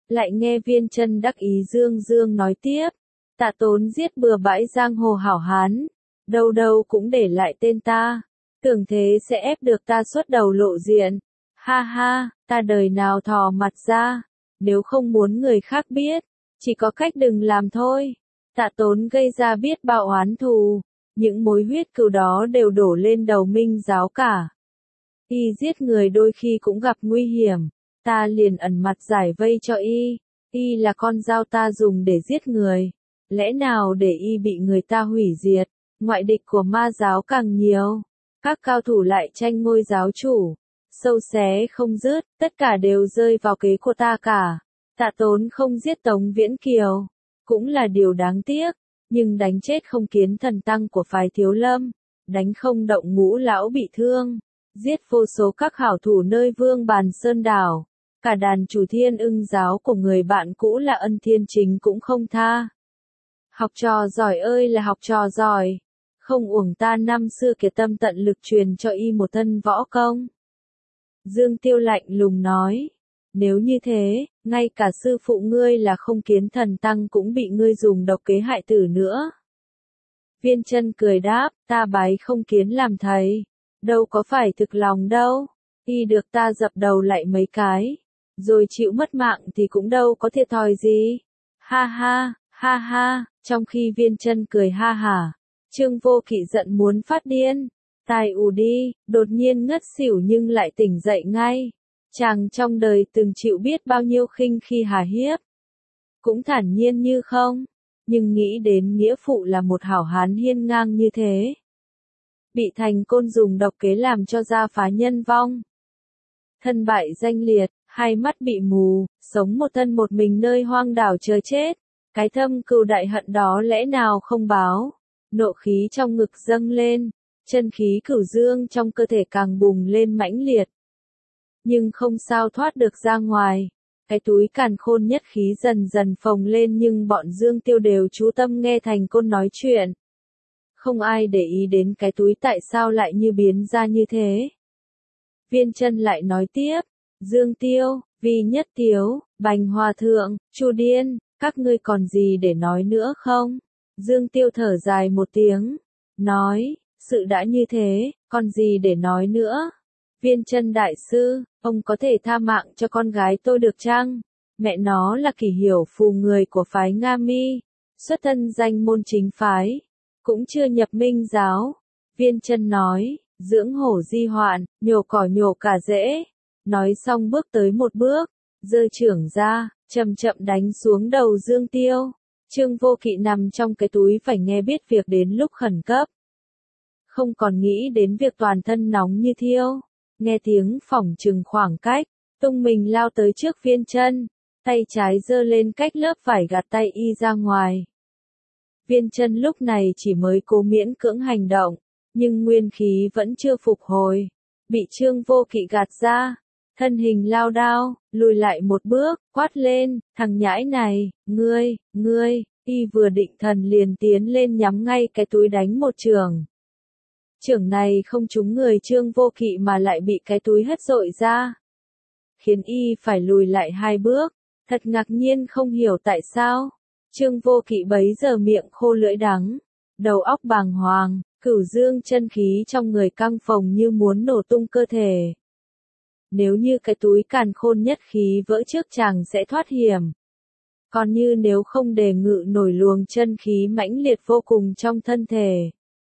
Lại nghe Viên Chân đắc ý dương dương nói tiếp, Tạ Tốn giết bừa bãi giang hồ hảo hán, đâu đâu cũng để lại tên ta, tưởng thế sẽ ép được ta xuất đầu lộ diện. Ha ha, ta đời nào thò mặt ra, nếu không muốn người khác biết, chỉ có cách đừng làm thôi. Tạ Tốn gây ra biết bao oán thù, những mối huyết cừu đó đều đổ lên đầu Minh giáo cả. Y giết người đôi khi cũng gặp nguy hiểm, ta liền ẩn mặt giải vây cho y. Y là con dao ta dùng để giết người, lẽ nào để y bị người ta hủy diệt. Ngoại địch của ma giáo càng nhiều, các cao thủ lại tranh ngôi giáo chủ, sâu xé không dứt, tất cả đều rơi vào kế của ta cả. Tạ Tốn không giết Tống Viễn Kiều, cũng là điều đáng tiếc, nhưng đánh chết không Kiến Thần Tăng của phái Thiếu Lâm, đánh không Động Ngũ lão bị thương, giết vô số các hảo thủ nơi Vương Bàn Sơn đảo, cả đàn chủ Thiên Ưng giáo của người bạn cũ là Ân Thiên Chính cũng không tha. Học trò giỏi ơi là học trò giỏi, không uổng ta năm xưa kiệt tâm tận lực truyền cho y một thân võ công. Dương Tiêu lạnh lùng nói, nếu như thế, ngay cả sư phụ ngươi là Không Kiến Thần Tăng cũng bị ngươi dùng độc kế hại tử nữa. Viên Chân cười đáp, ta bái Không Kiến làm thầy, đâu có phải thực lòng đâu, y được ta dập đầu lại mấy cái, rồi chịu mất mạng thì cũng đâu có thiệt thòi gì. Ha ha, ha ha, trong khi Viên Chân cười ha hả, Trương Vô Kỵ giận muốn phát điên, tai ù đi, đột nhiên ngất xỉu nhưng lại tỉnh dậy ngay. Chàng trong đời từng chịu biết bao nhiêu khinh khi hà hiếp, cũng thản nhiên như không, nhưng nghĩ đến nghĩa phụ là một hảo hán hiên ngang như thế, bị Thành Côn dùng độc kế làm cho gia phá nhân vong, thân bại danh liệt, hai mắt bị mù, sống một thân một mình nơi hoang đảo chờ chết, cái thâm cừu đại hận đó lẽ nào không báo. Nộ khí trong ngực dâng lên, chân khí cửu dương trong cơ thể càng bùng lên mãnh liệt, nhưng không sao thoát được ra ngoài. Cái túi càn khôn nhất khí dần dần phồng lên, nhưng bọn Dương Tiêu đều chú tâm nghe Thành Côn nói chuyện. Không ai để ý đến cái túi tại sao lại như biến ra như thế. Viên Chân lại nói tiếp, Dương Tiêu, Vi Nhất Tiếu, Bành Hòa Thượng, Chu Điên, các ngươi còn gì để nói nữa không? Dương Tiêu thở dài một tiếng, nói, sự đã như thế, còn gì để nói nữa? Viên Chân đại sư, ông có thể tha mạng cho con gái tôi được chăng? Mẹ nó là Kỷ Hiểu Phù, người của phái Nga Mi, xuất thân danh môn chính phái, cũng chưa nhập Minh giáo. Viên Chân nói, dưỡng hổ di hoạn, nhổ cỏ nhổ cả rễ. Nói xong bước tới một bước, giơ chưởng ra, chậm chậm đánh xuống đầu Dương Tiêu. Trương Vô Kỵ nằm trong cái túi phải nghe biết việc đến lúc khẩn cấp, không còn nghĩ đến việc toàn thân nóng như thiêu. Nghe tiếng phỏng chừng khoảng cách, tung mình lao tới trước Viên Chân, tay trái giơ lên cách lớp vải gạt tay y ra ngoài. Viên Chân lúc này chỉ mới cố miễn cưỡng hành động, nhưng nguyên khí vẫn chưa phục hồi, bị Trương Vô Kỵ gạt ra, thân hình lao đao, lùi lại một bước, quát lên, thằng nhãi này, ngươi, y vừa định thần liền tiến lên nhắm ngay cái túi đánh một chưởng. Chưởng này không trúng người Trương Vô Kỵ mà lại bị cái túi hất dội ra, khiến y phải lùi lại hai bước, thật ngạc nhiên không hiểu tại sao. Trương Vô Kỵ bấy giờ miệng khô lưỡi đắng, đầu óc bàng hoàng, cửu dương chân khí trong người căng phồng như muốn nổ tung cơ thể. Nếu như cái túi càn khôn nhất khí vỡ trước chàng sẽ thoát hiểm. Còn như nếu không đề ngự nổi luồng chân khí mãnh liệt vô cùng trong thân thể,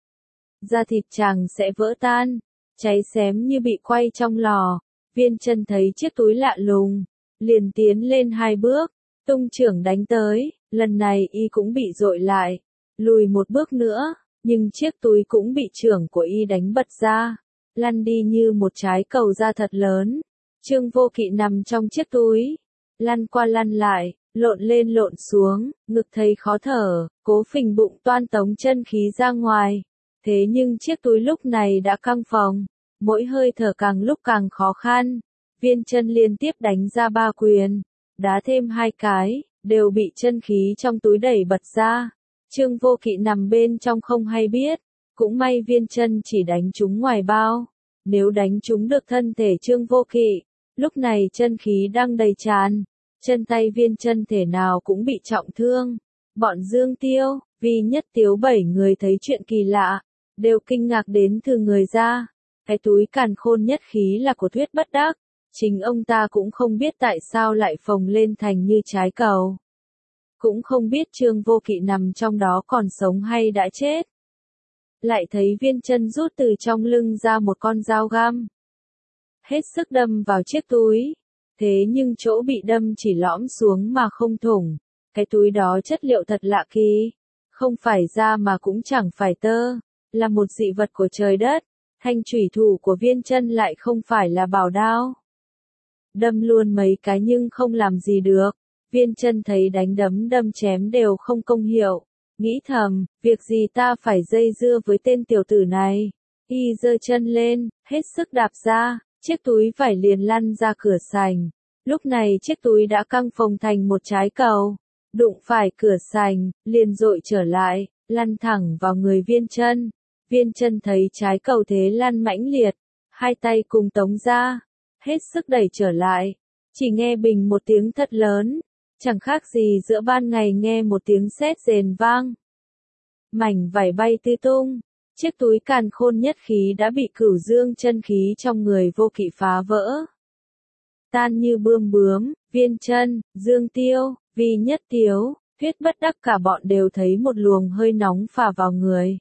da thịt chàng sẽ vỡ tan, cháy xém như bị quay trong lò. Viên Chân thấy chiếc túi lạ lùng, liền tiến lên hai bước, tung chưởng đánh tới, lần này y cũng bị dội lại, lùi một bước nữa, nhưng chiếc túi cũng bị chưởng của y đánh bật ra, lăn đi như một trái cầu da thật lớn. Trương Vô Kỵ nằm trong chiếc túi, lăn qua lăn lại, lộn lên lộn xuống, ngực thấy khó thở, cố phình bụng toan tống chân khí ra ngoài. Thế nhưng chiếc túi lúc này đã căng phồng, mỗi hơi thở càng lúc càng khó khăn. Viên Chân liên tiếp đánh ra 3 quyền, đá thêm 2 cái, đều bị chân khí trong túi đẩy bật ra. Trương Vô Kỵ nằm bên trong không hay biết, cũng may Viên Chân chỉ đánh trúng ngoài bao. Nếu đánh trúng được thân thể Trương Vô Kỵ, lúc này chân khí đang đầy tràn, Chân tay Viên Chân thể nào cũng bị trọng thương. Bọn Dương Tiêu, Vi Nhất Tiếu 7 người thấy chuyện kỳ lạ, đều kinh ngạc đến thừ người ra. Cái túi càn khôn nhất khí là của Thuyết Bất Đắc, chính ông ta cũng không biết tại sao lại phồng lên thành như trái cầu. Cũng không biết Trương Vô Kỵ nằm trong đó còn sống hay đã chết. Lại thấy Viên Chân rút từ trong lưng ra một con dao găm. Hết sức đâm vào chiếc túi. Thế nhưng chỗ bị đâm chỉ lõm xuống mà không thủng. Cái túi đó chất liệu thật lạ kỳ. Không phải da mà cũng chẳng phải tơ. Là một dị vật của trời đất. Thanh chủy thủ của Viên Chân lại không phải là bảo đao. Đâm luôn mấy cái nhưng không làm gì được. Viên Chân thấy đánh đâm chém đều không công hiệu. Nghĩ thầm, việc gì ta phải dây dưa với tên tiểu tử này. Y giơ chân lên, hết sức đạp ra, chiếc túi vải liền lăn ra cửa sành. Lúc này chiếc túi đã căng phồng thành một trái cầu. Đụng phải cửa sành, liền dội trở lại, lăn thẳng vào người Viên Chân. Viên Chân thấy trái cầu thế lăn mãnh liệt, hai tay cùng tống ra, hết sức đẩy trở lại. Chỉ nghe bình một tiếng thật lớn, chẳng khác gì giữa ban ngày nghe một tiếng sét rền vang. Mảnh vải bay tứ tung, chiếc túi càn khôn nhất khí đã bị Cửu Dương chân khí trong người Vô Kỵ phá vỡ. Tan như bươm bướm, Viên Chân, Dương Tiêu, Vi Nhất Tiếu, Thuyết Bất Đắc cả bọn đều thấy một luồng hơi nóng phả vào người.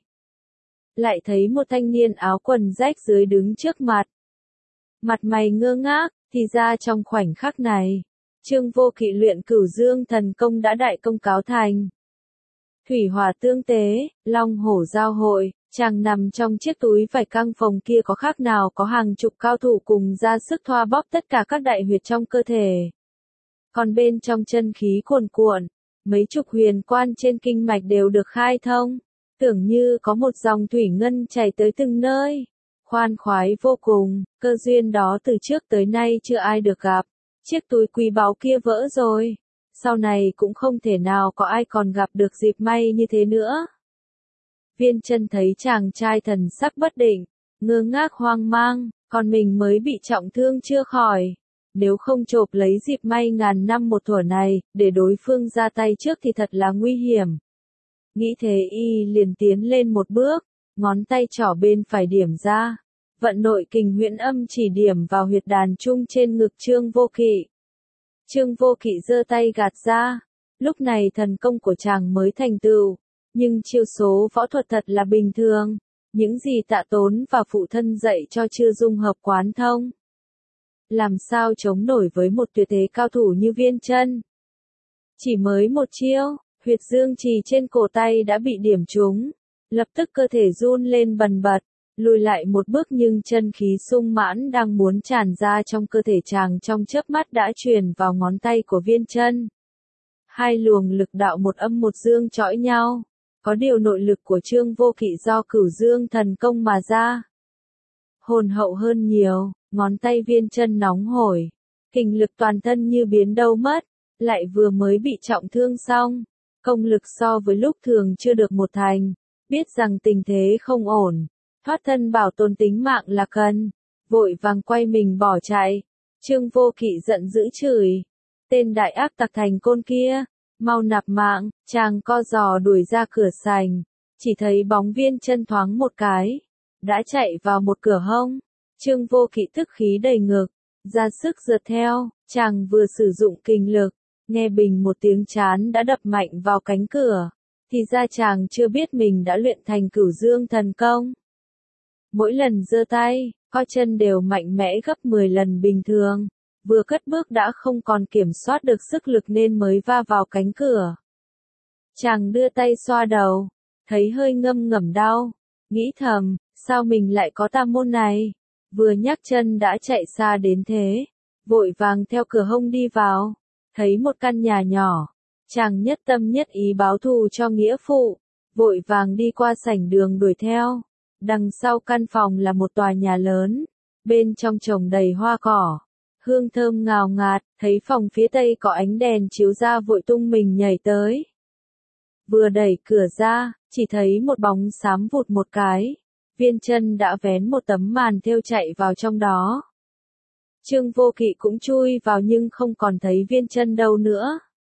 Lại thấy một thanh niên áo quần rách rưới đứng trước mặt. Mặt mày ngơ ngác, thì ra trong khoảnh khắc này, Trương Vô Kỵ luyện Cửu Dương thần công đã đại công cáo thành. Thủy hỏa tương tế, long hổ giao hội, chàng nằm trong chiếc túi vải căng phồng kia có khác nào có hàng chục cao thủ cùng ra sức thoa bóp tất cả các đại huyệt trong cơ thể. Còn bên trong chân khí cuồn cuộn, mấy chục huyền quan trên kinh mạch đều được khai thông, tưởng như có một dòng thủy ngân chảy tới từng nơi. Khoan khoái vô cùng, cơ duyên đó từ trước tới nay chưa ai được gặp. Chiếc túi quý báu kia vỡ rồi. Sau này cũng không thể nào có ai còn gặp được dịp may như thế nữa. Viên Chân thấy chàng trai thần sắc bất định, ngơ ngác hoang mang, còn mình mới bị trọng thương chưa khỏi. Nếu không chộp lấy dịp may ngàn năm một thuở này, để đối phương ra tay trước thì thật là nguy hiểm. Nghĩ thế y liền tiến lên một bước, ngón tay trỏ bên phải điểm ra. Vận nội kình huyễn âm chỉ điểm vào huyệt đàn trung trên ngực Trương Vô Kỵ. Trương Vô Kỵ giơ tay gạt ra. Lúc này thần công của chàng mới thành tựu, nhưng chiêu số võ thuật thật là bình thường. Những gì Tạ Tốn và phụ thân dạy cho chưa dung hợp quán thông. Làm sao chống nổi với một tuyệt thế cao thủ như Viên Chân. Chỉ mới một chiêu, huyệt dương trì trên cổ tay đã bị điểm trúng. Lập tức cơ thể run lên bần bật, lùi lại một bước nhưng chân khí sung mãn đang muốn tràn ra trong cơ thể chàng trong chớp mắt đã truyền vào ngón tay của Viên Chân. Hai luồng lực đạo một âm một dương chọi nhau, có điều nội lực của Trương Vô Kỵ do Cửu Dương thần công mà ra. Hồn hậu hơn nhiều, ngón tay Viên Chân nóng hổi, kình lực toàn thân như biến đâu mất, lại vừa mới bị trọng thương xong, công lực so với lúc thường chưa được một thành. Biết rằng tình thế không ổn, thoát thân bảo tồn tính mạng là cần, vội vàng quay mình bỏ chạy. Trương Vô Kỵ giận dữ chửi, tên đại ác tặc thành côn kia, mau nạp mạng. Chàng co giò đuổi ra cửa sành, chỉ thấy bóng Viên Chân thoáng một cái, đã chạy vào một cửa hông. Trương Vô Kỵ tức khí đầy ngực, ra sức rượt theo, chàng vừa sử dụng kình lực, nghe bình một tiếng chán đã đập mạnh vào cánh cửa. Thì ra chàng chưa biết mình đã luyện thành Cửu Dương thần công. Mỗi lần giơ tay, co chân đều mạnh mẽ gấp 10 lần bình thường. Vừa cất bước đã không còn kiểm soát được sức lực nên mới va vào cánh cửa. Chàng đưa tay xoa đầu, thấy hơi ngâm ngẩm đau. Nghĩ thầm, sao mình lại có tà môn này? Vừa nhắc chân đã chạy xa đến thế. Vội vàng theo cửa hông đi vào. Thấy một căn nhà nhỏ. Chàng nhất tâm nhất ý báo thù cho nghĩa phụ, vội vàng đi qua sảnh đường đuổi theo. Đằng sau căn phòng là một tòa nhà lớn, bên trong trồng đầy hoa cỏ, hương thơm ngào ngạt, thấy phòng phía tây có ánh đèn chiếu ra vội tung mình nhảy tới. Vừa đẩy cửa ra, chỉ thấy một bóng xám vụt một cái, Viên Chân đã vén một tấm màn thêu chạy vào trong đó. Trương Vô Kỵ cũng chui vào nhưng không còn thấy Viên Chân đâu nữa.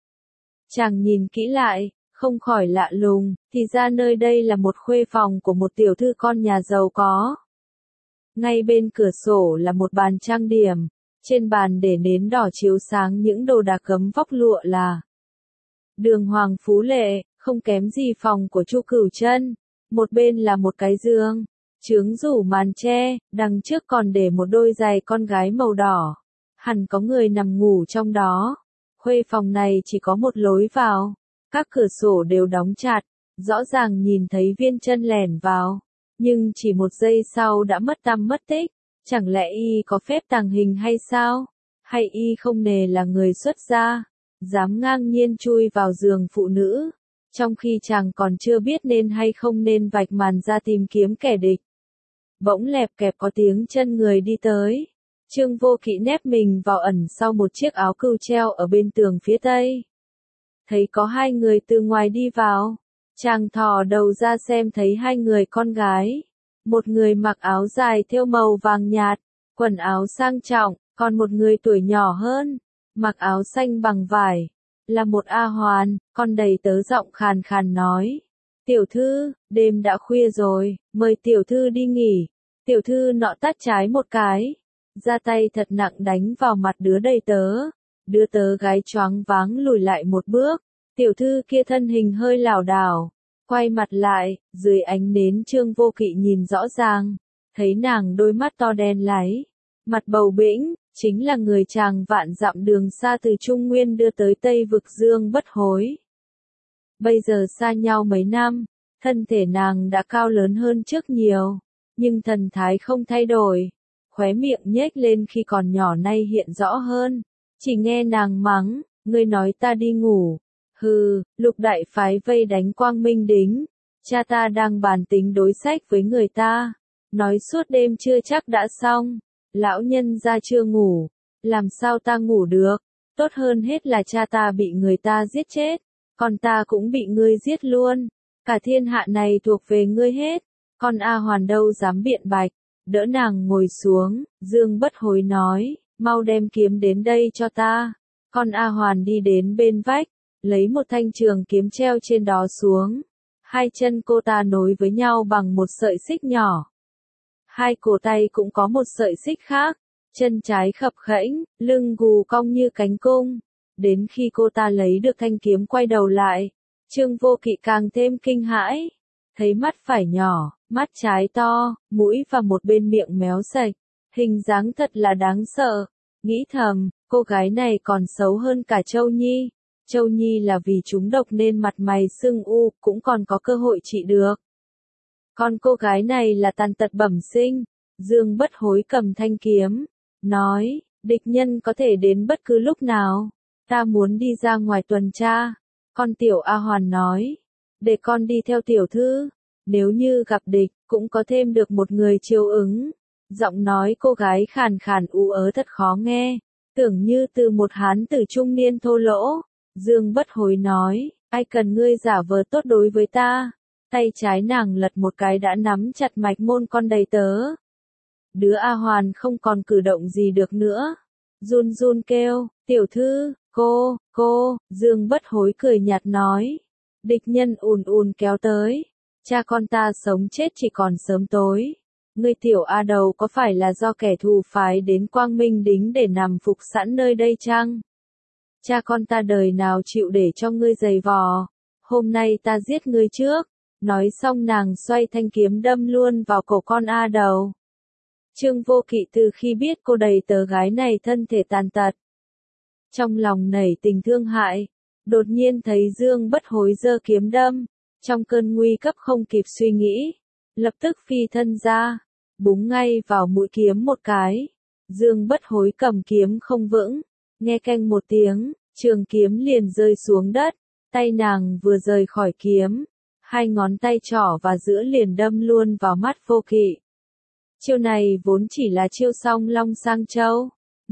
Chàng nhìn kỹ lại, không khỏi lạ lùng, thì ra nơi đây là một khuê phòng của một tiểu thư con nhà giàu có. Ngay bên cửa sổ là một bàn trang điểm, trên bàn để nến đỏ chiếu sáng những đồ đạc gấm vóc lụa là đường hoàng phú lệ, không kém gì phòng của Chu Cửu Chân. Một bên là một cái giường, chướng rủ màn che, đằng trước còn để một đôi giày con gái màu đỏ. Hẳn có người nằm ngủ trong đó. Khuê phòng này chỉ có một lối vào, các cửa sổ đều đóng chặt, rõ ràng nhìn thấy Viên Chân lẻn vào, nhưng chỉ một giây sau đã mất tăm mất tích. Chẳng lẽ y có phép tàng hình hay sao? Hay y không nề là người xuất gia, dám ngang nhiên chui vào giường phụ nữ, trong khi chàng còn chưa biết nên hay không nên vạch màn ra tìm kiếm kẻ địch. Bỗng lẹp kẹp có tiếng chân người đi tới. Trương Vô Kỵ nép mình vào ẩn sau một chiếc áo cừu treo ở bên tường phía tây. Thấy có hai người từ ngoài đi vào. Chàng thò đầu ra xem thấy hai người con gái. Một người mặc áo dài thêu màu vàng nhạt, quần áo sang trọng, còn một người tuổi nhỏ hơn, mặc áo xanh bằng vải, là một A Hoàn, con đầy tớ giọng khàn khàn nói. Tiểu thư, đêm đã khuya rồi, mời tiểu thư đi nghỉ. Tiểu thư nọ tát trái một cái, ra tay thật nặng đánh vào mặt đứa đầy tớ. Đứa tớ gái choáng váng lùi lại một bước, tiểu thư kia thân hình hơi lảo đảo. Quay mặt lại, dưới ánh nến Trương Vô Kỵ nhìn rõ ràng, thấy nàng đôi mắt to đen láy, mặt bầu bĩnh, chính là người chàng vạn dặm đường xa từ Trung Nguyên đưa tới Tây Vực Dương Bất Hối. Bây giờ xa nhau mấy năm, thân thể nàng đã cao lớn hơn trước nhiều, nhưng thần thái không thay đổi, khóe miệng nhếch lên khi còn nhỏ nay hiện rõ hơn, chỉ nghe nàng mắng, ngươi nói ta đi ngủ. Hừ, Lục đại phái vây đánh Quang Minh Đính, cha ta đang bàn tính đối sách với người ta, nói suốt đêm chưa chắc đã xong, lão nhân gia chưa ngủ, làm sao ta ngủ được, tốt hơn hết là cha ta bị người ta giết chết, còn ta cũng bị ngươi giết luôn, cả thiên hạ này thuộc về ngươi hết, con A Hoàn đâu dám biện bạch, đỡ nàng ngồi xuống, Dương Bất Hối nói, mau đem kiếm đến đây cho ta, con A Hoàn đi đến bên vách, lấy một thanh trường kiếm treo trên đó xuống. Hai chân cô ta nối với nhau bằng một sợi xích nhỏ. Hai cổ tay cũng có một sợi xích khác. Chân trái khập khẽnh, lưng gù cong như cánh cung. Đến khi cô ta lấy được thanh kiếm quay đầu lại, Trương Vô Kỵ càng thêm kinh hãi. Thấy mắt phải nhỏ, mắt trái to, mũi và một bên miệng méo sạch. Hình dáng thật là đáng sợ. Nghĩ thầm, cô gái này còn xấu hơn cả Châu Nhi. Châu Nhi là vì trúng độc nên mặt mày sưng u, cũng còn có cơ hội trị được. Còn cô gái này là tàn tật bẩm sinh. Dương Bất Hối cầm thanh kiếm, nói, địch nhân có thể đến bất cứ lúc nào. Ta muốn đi ra ngoài tuần tra. Con tiểu A Hoàn nói, để con đi theo tiểu thư. Nếu như gặp địch, cũng có thêm được một người chiều ứng. Giọng nói cô gái khàn khàn ú ớ thật khó nghe, tưởng như từ một hán tử trung niên thô lỗ. Dương Bất Hối nói, ai cần ngươi giả vờ tốt đối với ta. Tay trái nàng lật một cái đã nắm chặt mạch môn con đầy tớ. Đứa A Hoàn không còn cử động gì được nữa. Run run kêu, tiểu thư, cô, Dương Bất Hối cười nhạt nói. Địch nhân ùn ùn kéo tới. Cha con ta sống chết chỉ còn sớm tối. Ngươi tiểu A đầu có phải là do kẻ thù phái đến Quang Minh Đính để nằm phục sẵn nơi đây chăng? Cha con ta đời nào chịu để cho ngươi giày vò, hôm nay ta giết ngươi trước. Nói xong nàng xoay thanh kiếm đâm luôn vào cổ con A đầu. Trương Vô Kỵ từ khi biết cô đầy tớ gái này thân thể tàn tật, trong lòng nảy tình thương hại, đột nhiên thấy Dương Bất Hối giơ kiếm đâm, trong cơn nguy cấp không kịp suy nghĩ, lập tức phi thân ra, búng ngay vào mũi kiếm một cái. Dương Bất Hối cầm kiếm không vững, nghe canh một tiếng, trường kiếm liền rơi xuống đất, tay nàng vừa rời khỏi kiếm, hai ngón tay trỏ và giữa liền đâm luôn vào mắt Vô Kỵ. Chiêu này vốn chỉ là chiêu song long sang châu.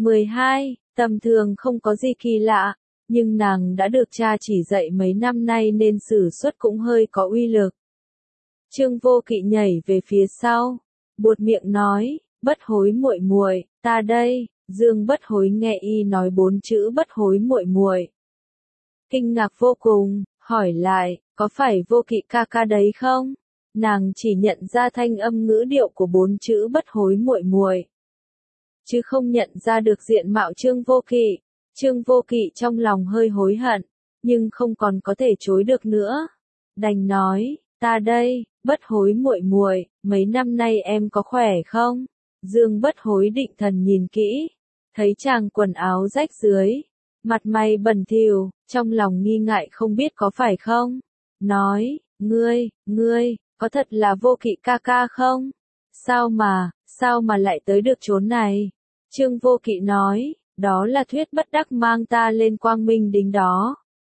12, tầm thường không có gì kỳ lạ, nhưng nàng đã được cha chỉ dạy mấy năm nay nên sử xuất cũng hơi có uy lực. Trương Vô Kỵ nhảy về phía sau, buột miệng nói, Bất Hối muội muội, ta đây. Dương Bất Hối nghe y nói 4 chữ bất hối muội muội, kinh ngạc vô cùng, hỏi lại, có phải Vô Kỵ ca ca đấy không? Nàng chỉ nhận ra thanh âm ngữ điệu của 4 chữ bất hối muội muội, chứ không nhận ra được diện mạo Trương Vô Kỵ. Trương Vô Kỵ trong lòng hơi hối hận, nhưng không còn có thể chối được nữa. Đành nói, ta đây, Bất Hối muội muội, mấy năm nay em có khỏe không? Dương Bất Hối định thần nhìn kỹ, thấy chàng quần áo rách dưới, mặt mày bẩn thỉu, trong lòng nghi ngại không biết có phải không. Nói, ngươi, có thật là Vô Kỵ ca ca không? Sao mà lại tới được chốn này? Trương Vô Kỵ nói, đó là Thuyết Bất Đắc mang ta lên Quang Minh Đính đó.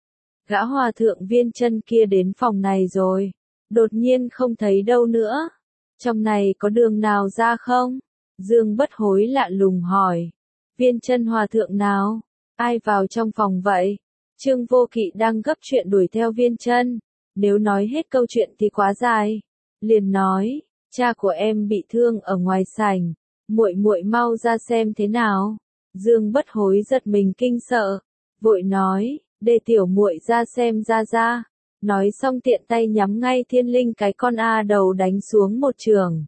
Gã hòa thượng Viên Chân kia đến phòng này rồi, đột nhiên không thấy đâu nữa. Trong này có đường nào ra không? Dương Bất Hối lạ lùng hỏi. Viên Chân hòa thượng nào? Ai vào trong phòng vậy? Trương Vô Kỵ đang gấp chuyện đuổi theo Viên Chân, nếu nói hết câu chuyện thì quá dài. Liền nói, cha của em bị thương ở ngoài sảnh, muội muội mau ra xem thế nào. Dương Bất Hối giật mình kinh sợ, vội nói, để tiểu muội ra xem ra. Nói xong tiện tay nhắm ngay Thiên Linh cái con A đầu đánh xuống một trường.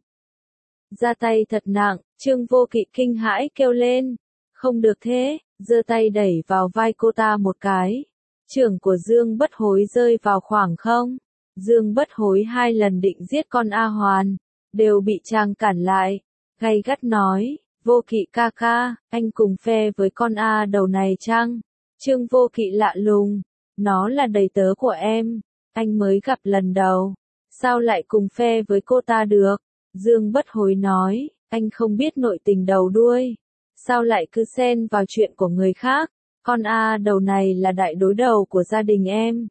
Ra tay thật nặng, Trương Vô Kỵ kinh hãi kêu lên, không được thế, giơ tay đẩy vào vai cô ta một cái. Trường của Dương Bất Hối rơi vào khoảng không. Dương Bất Hối 2 lần định giết con A Hoàn, đều bị chàng cản lại, gay gắt nói, Vô Kỵ ca ca, anh cùng phe với con A đầu này chăng? Trương Vô Kỵ lạ lùng, nó là đầy tớ của em, anh mới gặp lần đầu, sao lại cùng phe với cô ta được? Dương Bất Hối nói, anh không biết nội tình đầu đuôi, sao lại cứ xen vào chuyện của người khác, con A đầu này là đại đối đầu của gia đình em.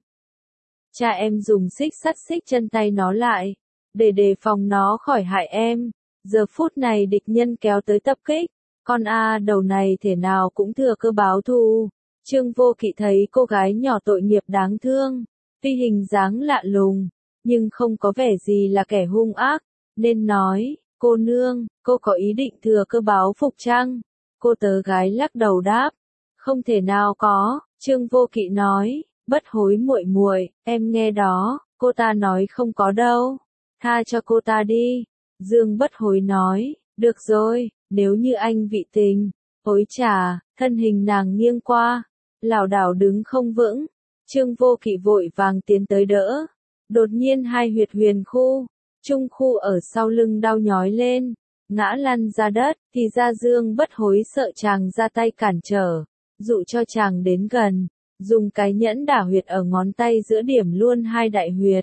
Cha em dùng xích sắt xích chân tay nó lại, để đề phòng nó khỏi hại em. Giờ phút này địch nhân kéo tới tập kích, con A đầu này thể nào cũng thừa cơ báo thù. Trương Vô Kỵ thấy cô gái nhỏ tội nghiệp đáng thương, tuy hình dáng lạ lùng, nhưng không có vẻ gì là kẻ hung ác, nên nói, cô nương, cô có ý định thừa cơ báo phục chăng? Cô tớ gái lắc đầu đáp, không thể nào có. Trương Vô Kỵ nói, Bất Hối muội muội, em nghe đó, cô ta nói không có đâu, tha cho cô ta đi. Dương Bất Hối nói, được rồi, nếu như anh vị tình. Hối trà, thân hình nàng nghiêng qua, lảo đảo đứng không vững. Trương Vô Kỵ vội vàng tiến tới đỡ. Đột nhiên hai huyệt huyền khu, trung khu ở sau lưng đau nhói lên, ngã lăn ra đất, thì ra Dương Bất Hối sợ chàng ra tay cản trở, dụ cho chàng đến gần, dùng cái nhẫn đả huyệt ở ngón tay giữa điểm luôn 2 đại huyệt.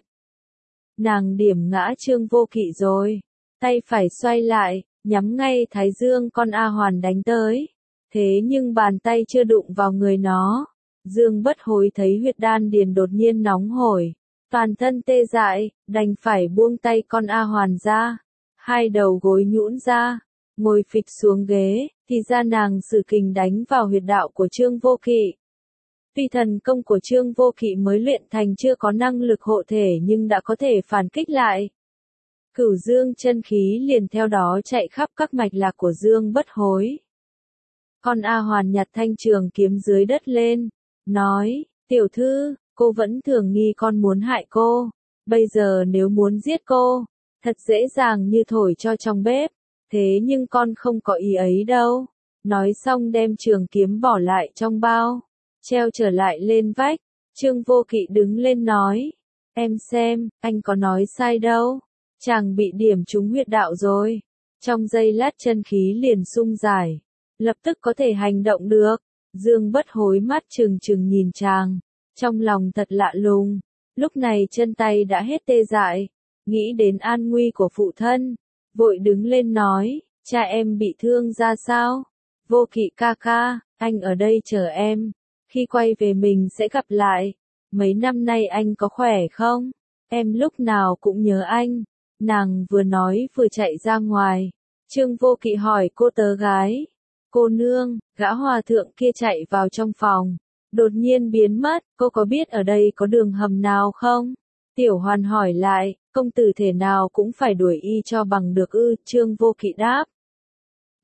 Nàng điểm ngã Trương Vô Kỵ rồi, tay phải xoay lại, nhắm ngay thái dương con A Hoàn đánh tới. Thế nhưng bàn tay chưa đụng vào người nó. Dương Bất Hối thấy huyệt đan điền đột nhiên nóng hổi, toàn thân tê dại, đành phải buông tay con A Hoàn ra. 2 đầu gối nhũn ra, ngồi phịch xuống ghế, thì ra nàng sử kình đánh vào huyệt đạo của Trương Vô Kỵ. Tuy thần công của Trương Vô Kỵ mới luyện thành chưa có năng lực hộ thể nhưng đã có thể phản kích lại. Cửu dương chân khí liền theo đó chạy khắp các mạch lạc của Dương Bất Hối. Con A Hoàn nhặt thanh trường kiếm dưới đất lên, nói, tiểu thư, cô vẫn thường nghi con muốn hại cô, bây giờ nếu muốn giết cô, thật dễ dàng như thổi cho trong bếp, thế nhưng con không có ý ấy đâu. Nói xong đem trường kiếm bỏ lại trong bao, treo trở lại lên vách. Trương Vô Kỵ đứng lên nói, em xem, anh có nói sai đâu, chàng bị điểm trúng huyệt đạo rồi. Trong giây lát chân khí liền sung giải, lập tức có thể hành động được. Dương Bất Hối mắt trừng trừng nhìn chàng, trong lòng thật lạ lùng, lúc này chân tay đã hết tê dại, nghĩ đến an nguy của phụ thân, vội đứng lên nói, cha em bị thương ra sao? Vô Kỵ ca ca, anh ở đây chờ em, khi quay về mình sẽ gặp lại. Mấy năm nay anh có khỏe không? Em lúc nào cũng nhớ anh. Nàng vừa nói vừa chạy ra ngoài. Trương Vô Kỵ hỏi cô tớ gái, cô nương, gã hòa thượng kia chạy vào trong phòng, đột nhiên biến mất, cô có biết ở đây có đường hầm nào không? Tiểu Hoàn hỏi lại, công tử thể nào cũng phải đuổi y cho bằng được ư? Trương Vô Kỵ đáp,